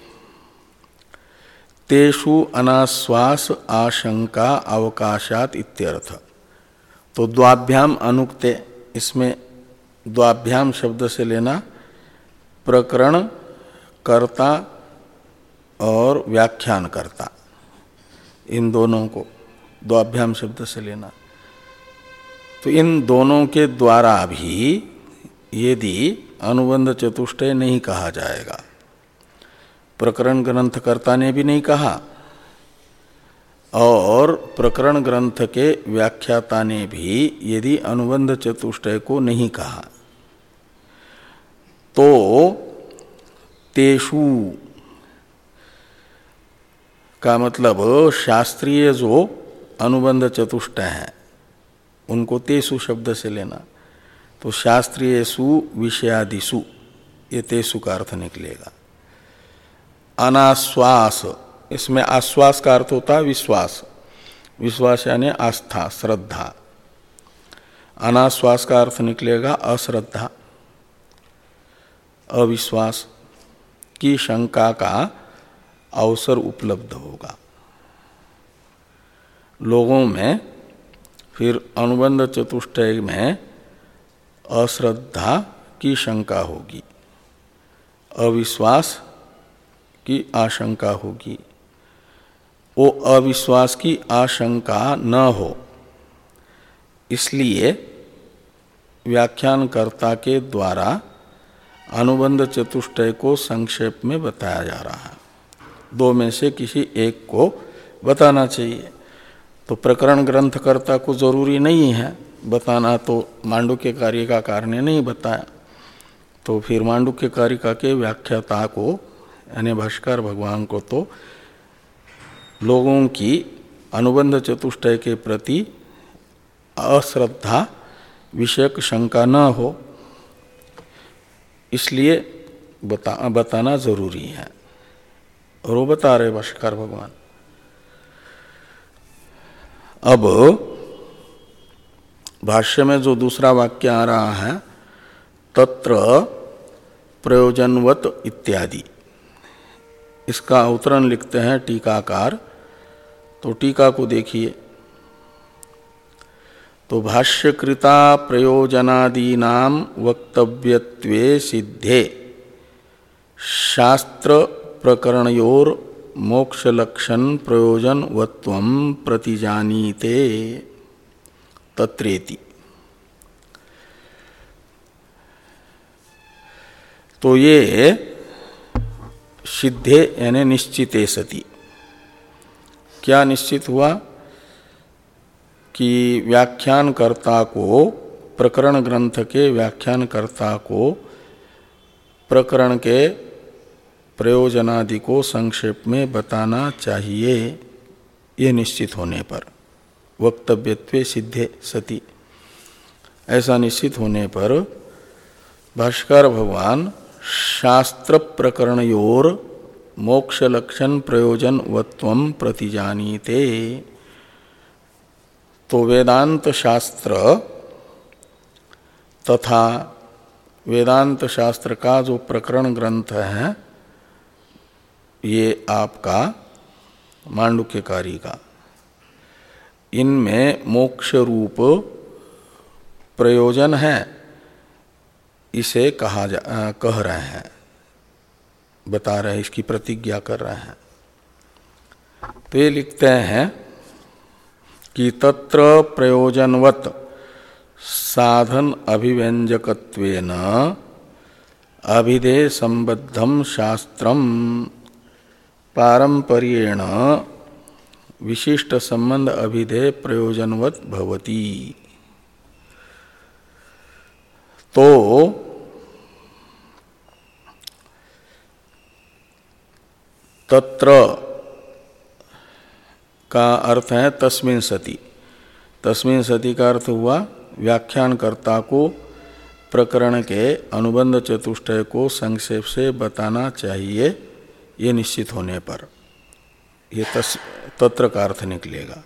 Speaker 1: तेषु अनाश्वास आशंका अवकाशात इत्यर्थ। तो द्वाभ्याम अनुक्ते, इसमें द्वाभ्याम शब्द से लेना प्रकरण कर्ता और व्याख्यान कर्ता, इन दोनों को द्वाभ्याम शब्द से लेना। तो इन दोनों के द्वारा भी यदि अनुबंध चतुष्टय नहीं कहा जाएगा, प्रकरण ग्रंथकर्ता ने भी नहीं कहा और प्रकरण ग्रंथ के व्याख्याता ने भी यदि अनुबंध चतुष्टय को नहीं कहा, तो तेषु का मतलब शास्त्रीय जो अनुबंध चतुष्टय है उनको तेषु शब्द से लेना। तो शास्त्रीयसु विषयादिषु, ये तेषु का अर्थ निकलेगा। अनाश्वास, इसमें आश्वास का अर्थ होता है विश्वास, विश्वास यानी आस्था, श्रद्धा। अनाश्वास का अर्थ निकलेगा अश्रद्धा, अविश्वास की शंका का अवसर उपलब्ध होगा लोगों में। फिर अनुबंध चतुष्टय में अश्रद्धा की शंका होगी, अविश्वास की आशंका होगी। वो अविश्वास की आशंका न हो, इसलिए व्याख्यानकर्ता के द्वारा अनुबंध चतुष्टय को संक्षेप में बताया जा रहा है। दो में से किसी एक को बताना चाहिए। तो प्रकरण ग्रंथकर्ता को जरूरी नहीं है बताना, तो मांडुक्य कारिका कार ने नहीं बताया, तो फिर मांडुक्य कारिका के व्याख्याता को यानी भाष्कर भगवान को तो लोगों की अनुबंध चतुष्टय के प्रति अश्रद्धा विषयक शंका न हो, इसलिए बता बताना जरूरी है। और वो बता रहे भाष्यकार भगवान। अब भाष्य में जो दूसरा वाक्य आ रहा है, तत्र प्रयोजनवत इत्यादि, इसका अवतरण लिखते हैं टीकाकार। तो टीका को देखिए, तो भाष्यकृता प्रयोजनादीनाम वक्तव्यत्वे सिद्धे शास्त्र प्रकरणयोर मोक्ष लक्षण प्रयोजनवत्वं प्रतिजानीते तत्रेति। तो ये सिद्धे यानी निश्चिते सति, क्या निश्चित हुआ कि व्याख्यानकर्ता को, प्रकरण ग्रंथ के व्याख्यानकर्ता को प्रकरण के प्रयोजनादि को संक्षेप में बताना चाहिए, ये निश्चित होने पर, वक्तव्यत्वे सिद्धे सति, ऐसा निश्चित होने पर भाष्यकार भगवान शास्त्र प्रकरणयोर मोक्ष लक्षण प्रयोजन वत्वम प्रतिजानीते। तो वेदांत शास्त्र तथा वेदांत शास्त्र का जो प्रकरण ग्रंथ है, ये आपका मांडुक्यकारी का, इनमें मोक्ष रूप प्रयोजन है, इसे कहा जा कह रहे हैं, बता रहे हैं, इसकी प्रतिज्ञा कर रहे हैं। तो ये लिखते हैं कि तत्र प्रयोजनवत साधन अभिव्यंजकत्वेन अभिधेय संबद्धम शास्त्रम पारंपर्येण विशिष्ट संबंध अभिधेय प्रयोजनवत भवति। तो तत्र का अर्थ है तस्मिन् सति। तस्मिन् सति का अर्थ हुआ व्याख्यानकर्ता को प्रकरण के अनुबंध चतुष्टय को संक्षेप से बताना चाहिए, ये निश्चित होने पर ये तस् तत्र का अर्थ निकलेगा।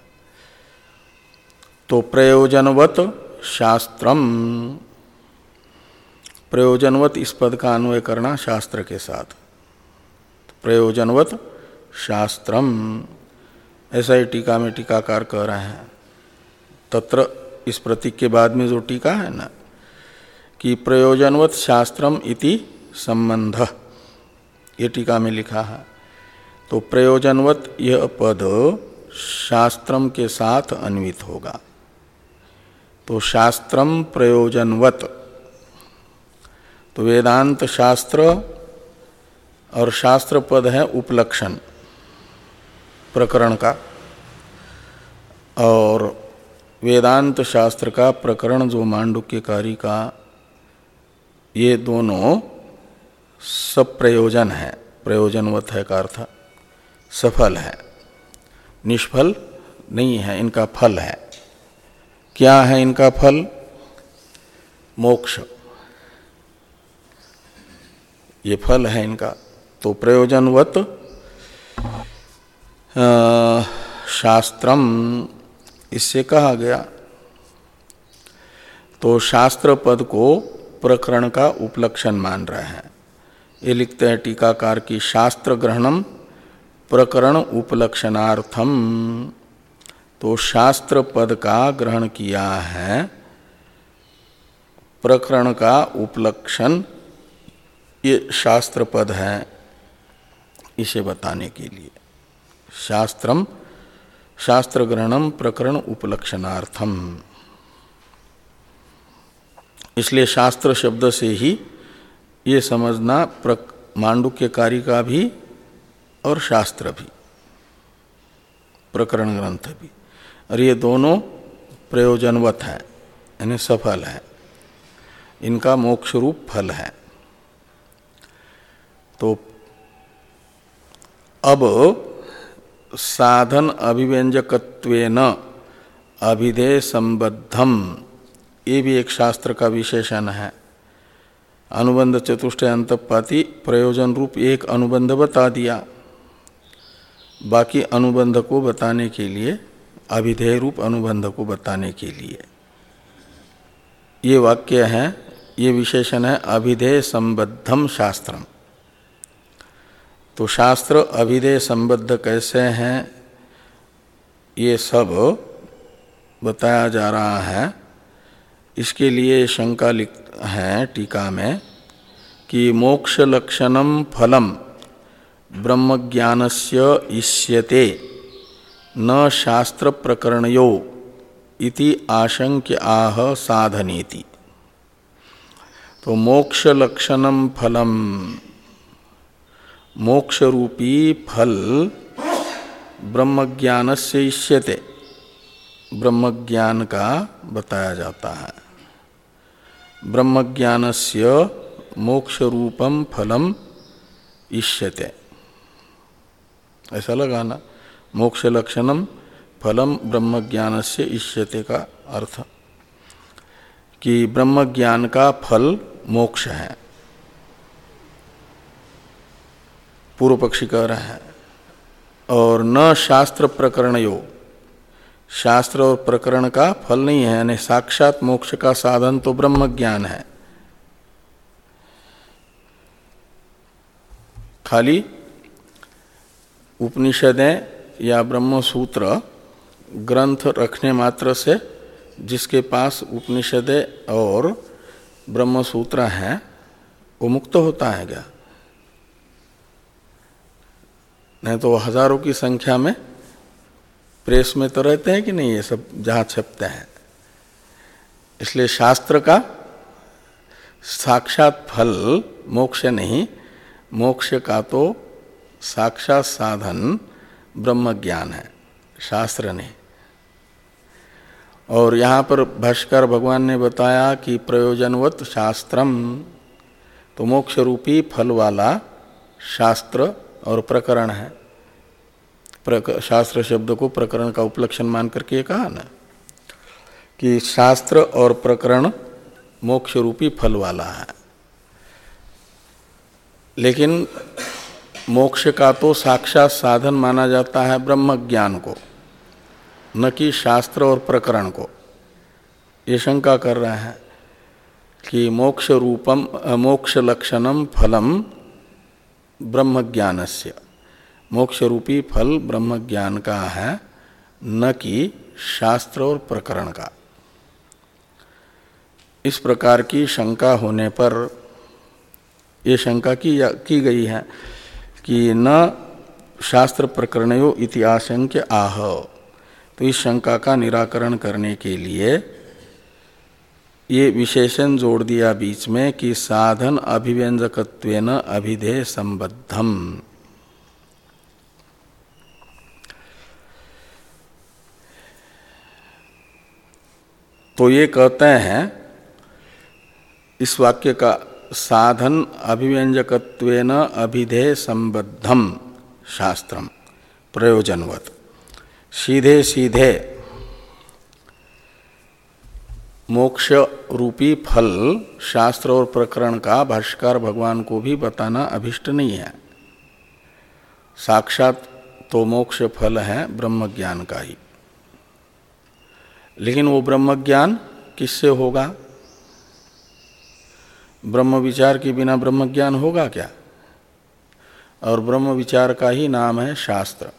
Speaker 1: तो प्रयोजनवत शास्त्रम, प्रयोजनवत इस पद का अन्वय करना शास्त्र के साथ, प्रयोजनवत शास्त्रम, ऐसा ही टीका में टीकाकार कह रहे हैं। तत्र इस प्रतीक के बाद में जो टीका है ना, कि प्रयोजनवत शास्त्रम इति संबंध, ये टीका में लिखा है। तो प्रयोजनवत यह पद शास्त्रम के साथ अन्वित होगा। तो शास्त्रम प्रयोजनवत, तो वेदांत शास्त्र और शास्त्र पद है उपलक्षण प्रकरण का, और वेदांत शास्त्र का प्रकरण जो मांडुक्यकारी का, ये दोनों सब प्रयोजन है। प्रयोजनवत है का अर्थ सफल है, निष्फल नहीं है, इनका फल है। क्या है इनका फल? मोक्ष, ये फल है इनका। तो प्रयोजनवत शास्त्रम इससे कहा गया। तो शास्त्र पद को प्रकरण का उपलक्षण मान रहे हैं। ये लिखते हैं टीकाकार की शास्त्र ग्रहणम प्रकरण उपलक्षणार्थम। तो शास्त्र पद का ग्रहण किया है प्रकरण का उपलक्षण, ये शास्त्र पद है, इसे बताने के लिए। शास्त्रम शास्त्र ग्रहणम प्रकरण उपलक्षणार्थम, इसलिए शास्त्र शब्द से ही ये समझना मांडुक्यकारी का भी और शास्त्र भी, प्रकरण ग्रंथ भी, और ये दोनों प्रयोजनवत है, यानी सफल है, इनका मोक्ष रूप फल है। तो अब साधन अभिव्यंजकत्वेन अभिधेय संबद्धम, ये भी एक शास्त्र का विशेषण है। अनुबंध चतुष्टय अंतपाती प्रयोजन रूप एक अनुबंध बता दिया, बाकी अनुबंध को बताने के लिए, अभिधेय रूप अनुबंध को बताने के लिए ये वाक्य है, ये विशेषण है अभिधेय संबद्धम शास्त्रम। तो शास्त्र अभिधेय संबद्ध कैसे हैं ये सब बताया जा रहा है। इसके लिए शंका लिख है टीका में कि मोक्ष लक्षणम फलम ब्रह्मज्ञानस्य इष्यते न शास्त्र प्रकरणयो इति आशंक्य आह साधनेति। तो मोक्ष लक्षणम फलम, मोक्ष रूपी फल ब्रह्मज्ञानस्य इष्यते, ब्रह्मज्ञान का बताया जाता है। ब्रह्मज्ञानस्य मोक्ष रूपम फलम इष्यते, ऐसा लगाना। मोक्ष लक्षणम फलम ब्रह्मज्ञानस्य इष्यते का अर्थ कि ब्रह्मज्ञान का फल मोक्ष है, पूर्व पक्षी कह रहा है। और न शास्त्र प्रकरणयो, शास्त्र और प्रकरण का फल नहीं है, यानी साक्षात मोक्ष का साधन तो ब्रह्मज्ञान है। खाली उपनिषदें या ब्रह्मसूत्र ग्रंथ रखने मात्र से जिसके पास उपनिषदें और ब्रह्मसूत्र हैं वो मुक्त होता है क्या? नहीं तो हजारों की संख्या में प्रेस में तो रहते हैं कि नहीं ये सब जहाँ छपते हैं। इसलिए शास्त्र का साक्षात फल मोक्ष नहीं, मोक्ष का तो साक्षात साधन ब्रह्म ज्ञान है, शास्त्र नहीं। और यहाँ पर भाष्कर भगवान ने बताया कि प्रयोजनवत शास्त्रम, तो मोक्ष रूपी फल वाला शास्त्र और प्रकरण है। प्रक, शास्त्र शब्द को प्रकरण का उपलक्षण मान करके कहा ना कि शास्त्र और प्रकरण मोक्ष रूपी फल वाला है। लेकिन मोक्ष का तो साक्षात साधन माना जाता है ब्रह्म ज्ञान को, न कि शास्त्र और प्रकरण को। ये शंका कर रहे हैं कि मोक्ष रूपम मोक्ष लक्षणम फलम ब्रह्म ज्ञानस्य, मोक्ष रूपी फल ब्रह्म ज्ञान का है, न कि शास्त्र और प्रकरण का। इस प्रकार की शंका होने पर ये शंका की की गई है कि न शास्त्र प्रकरणयो इति आशंक्य आह। तो इस शंका का निराकरण करने के लिए ये विशेषण जोड़ दिया बीच में कि साधन अभिव्यंजकत्वेन अभिधेय संबद्धम। तो ये कहते हैं इस वाक्य का साधन अभिव्यंजकत्वेन अभिधेय संबद्धम शास्त्रम प्रयोजनवत, सीधे सीधे मोक्ष रूपी फल शास्त्र और प्रकरण का भाष्यकार भगवान को भी बताना अभिष्ट नहीं है। साक्षात तो मोक्ष फल है ब्रह्म ज्ञान का ही। लेकिन वो ब्रह्म ज्ञान किससे होगा? ब्रह्म विचार के बिना ब्रह्म ज्ञान होगा क्या? और ब्रह्म विचार का ही नाम है शास्त्र।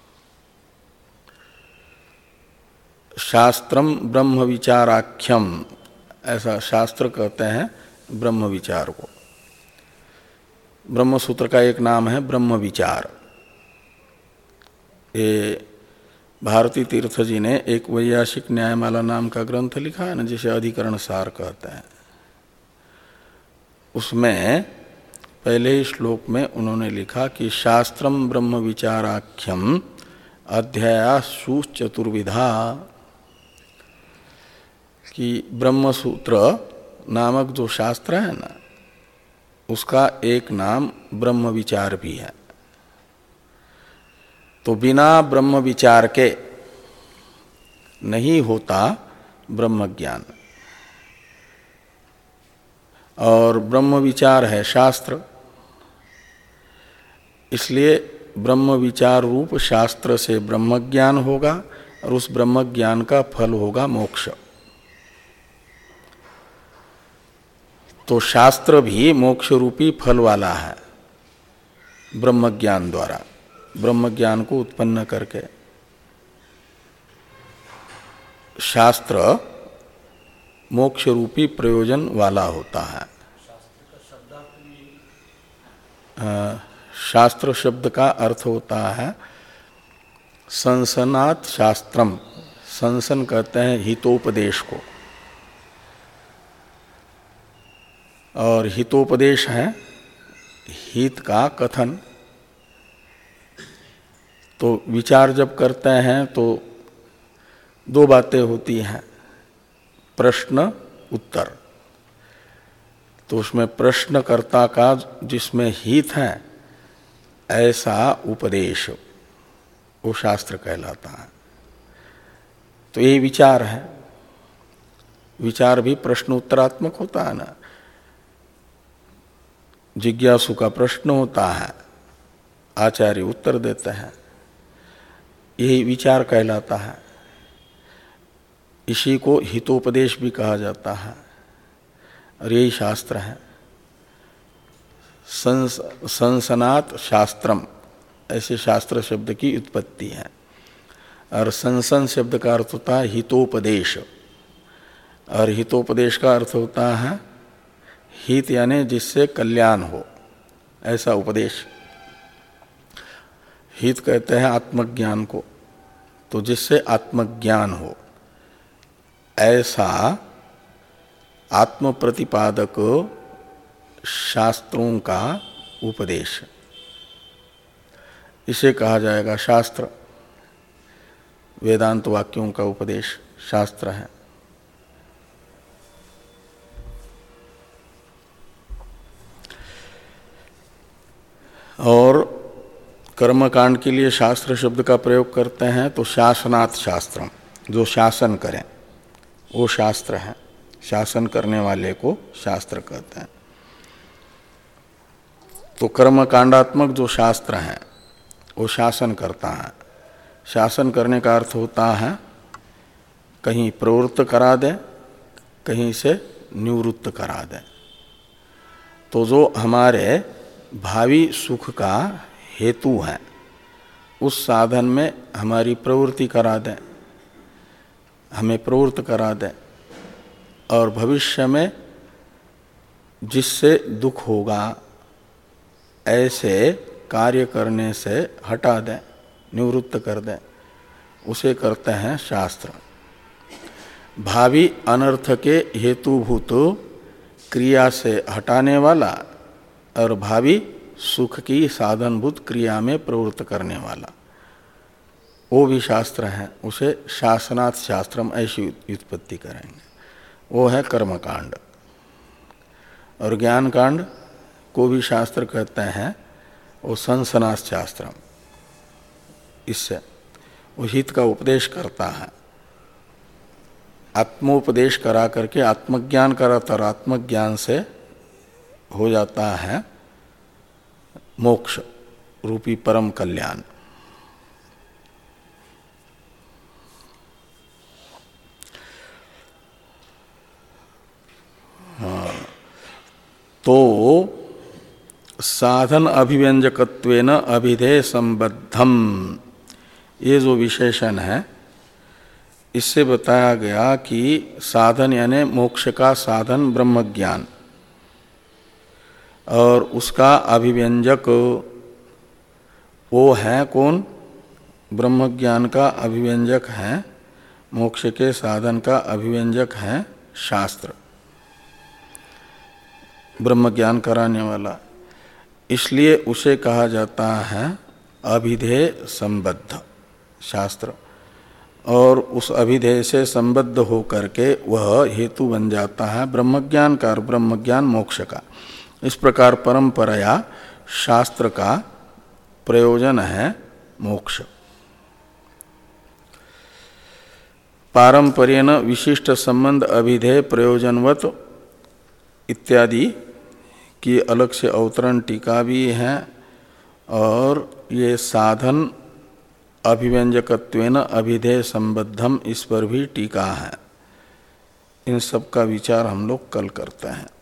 Speaker 1: शास्त्रम ब्रह्म विचाराख्यम, ऐसा शास्त्र कहते हैं ब्रह्म विचार को। ब्रह्म सूत्र का एक नाम है ब्रह्म विचार। ये भारती तीर्थ जी ने एक वैयासिक न्यायमाला नाम का ग्रंथ लिखा है ना, जिसे अधिकरण सार कहते हैं। उसमें पहले ही श्लोक में उन्होंने लिखा कि शास्त्रम ब्रह्म विचाराख्यम अध्यायासु चतुर्विधा, कि ब्रह्म सूत्र नामक जो शास्त्र है ना, उसका एक नाम ब्रह्म विचार भी है। तो बिना ब्रह्म विचार के नहीं होता ब्रह्म ज्ञान। और ब्रह्म विचार है शास्त्र, इसलिए ब्रह्म विचार रूप शास्त्र से ब्रह्म ज्ञान होगा और उस ब्रह्म ज्ञान का फल होगा मोक्ष। तो शास्त्र भी मोक्ष रूपी फल वाला है ब्रह्म ज्ञान द्वारा, ब्रह्म ज्ञान को उत्पन्न करके। शास्त्र मोक्ष रूपी प्रयोजन वाला होता है। शास्त्र शब्द का अर्थ होता है संसनात शास्त्रम। संसन कहते हैं हितोपदेश को, और हितोपदेश है हित का कथन। तो विचार जब करते हैं तो दो बातें होती हैं, प्रश्न उत्तर। तो उसमें प्रश्नकर्ता का जिसमें हित है ऐसा उपदेश वो शास्त्र कहलाता है। तो ये विचार है। विचार भी प्रश्न उत्तरात्मक होता है ना। जिज्ञासु का प्रश्न होता है, आचार्य उत्तर देते हैं, यही विचार कहलाता है। इसी को हितोपदेश भी कहा जाता है और यही शास्त्र है। संस, संसनात शास्त्रम ऐसे शास्त्र शब्द की उत्पत्ति है। और संसन शब्द का अर्थ होता है हितोपदेश, और हितोपदेश का अर्थ होता है हित यानी जिससे कल्याण हो, ऐसा उपदेश। हित कहते हैं आत्मज्ञान को, तो जिससे आत्मज्ञान हो ऐसा आत्म प्रतिपादक शास्त्रों का उपदेश, इसे कहा जाएगा शास्त्र। वेदांत वाक्यों का उपदेश शास्त्र है। और कर्मकांड के लिए शास्त्र शब्द का प्रयोग करते हैं तो शासनात् शास्त्रम, जो शासन करें वो शास्त्र है। शासन करने वाले को शास्त्र कहते हैं। तो कर्मकांडात्मक जो शास्त्र हैं वो शासन करता है। शासन करने का अर्थ होता है कहीं प्रवृत्त करा दे, कहीं से निवृत्त करा दे। तो जो हमारे भावी सुख का हेतु है उस साधन में हमारी प्रवृत्ति करा दे, हमें प्रवृत्त करा दे, और भविष्य में जिससे दुख होगा ऐसे कार्य करने से हटा दे, निवृत्त कर दे, उसे करते हैं शास्त्र। भावी अनर्थ के हेतुभूत क्रिया से हटाने वाला और भावी सुख की साधनभूत क्रिया में प्रवृत्त करने वाला वो भी शास्त्र है। उसे शासनात् शास्त्रम ऐसी व्युत्पत्ति करेंगे। वो है कर्मकांड। और ज्ञान कांड को भी शास्त्र कहते हैं, वो संसनात् शास्त्रम। इससे वो हित का उपदेश करता है, आत्मोपदेश करा करके आत्मज्ञान कराता, और आत्मज्ञान से हो जाता है मोक्ष रूपी परम कल्याण। हाँ, तो साधन अभिव्यंजकत्वेन अभिधेय संबद्धम, ये जो विशेषण है इससे बताया गया कि साधन यानी मोक्ष का साधन ब्रह्म ज्ञान, और उसका अभिव्यंजक वो है कौन? ब्रह्म ज्ञान का अभिव्यंजक है, मोक्ष के साधन का अभिव्यंजक है शास्त्र, ब्रह्म ज्ञान कराने वाला। इसलिए उसे कहा जाता है अभिधेय संबद्ध शास्त्र, और उस अभिधेय से संबद्ध होकर के वह हेतु बन जाता है ब्रह्म ज्ञान का, और ब्रह्म ज्ञान मोक्ष का। इस प्रकार परंपराया शास्त्र का प्रयोजन है मोक्ष। पारंपर्येण विशिष्ट संबंध अभिधेय प्रयोजनवत इत्यादि की अलग से अवतरण टीका भी है, और ये साधन अभिव्यंजकत्वेन अभिधेय संबद्धम, इस पर भी टीका है। इन सब का विचार हम लोग कल करते हैं।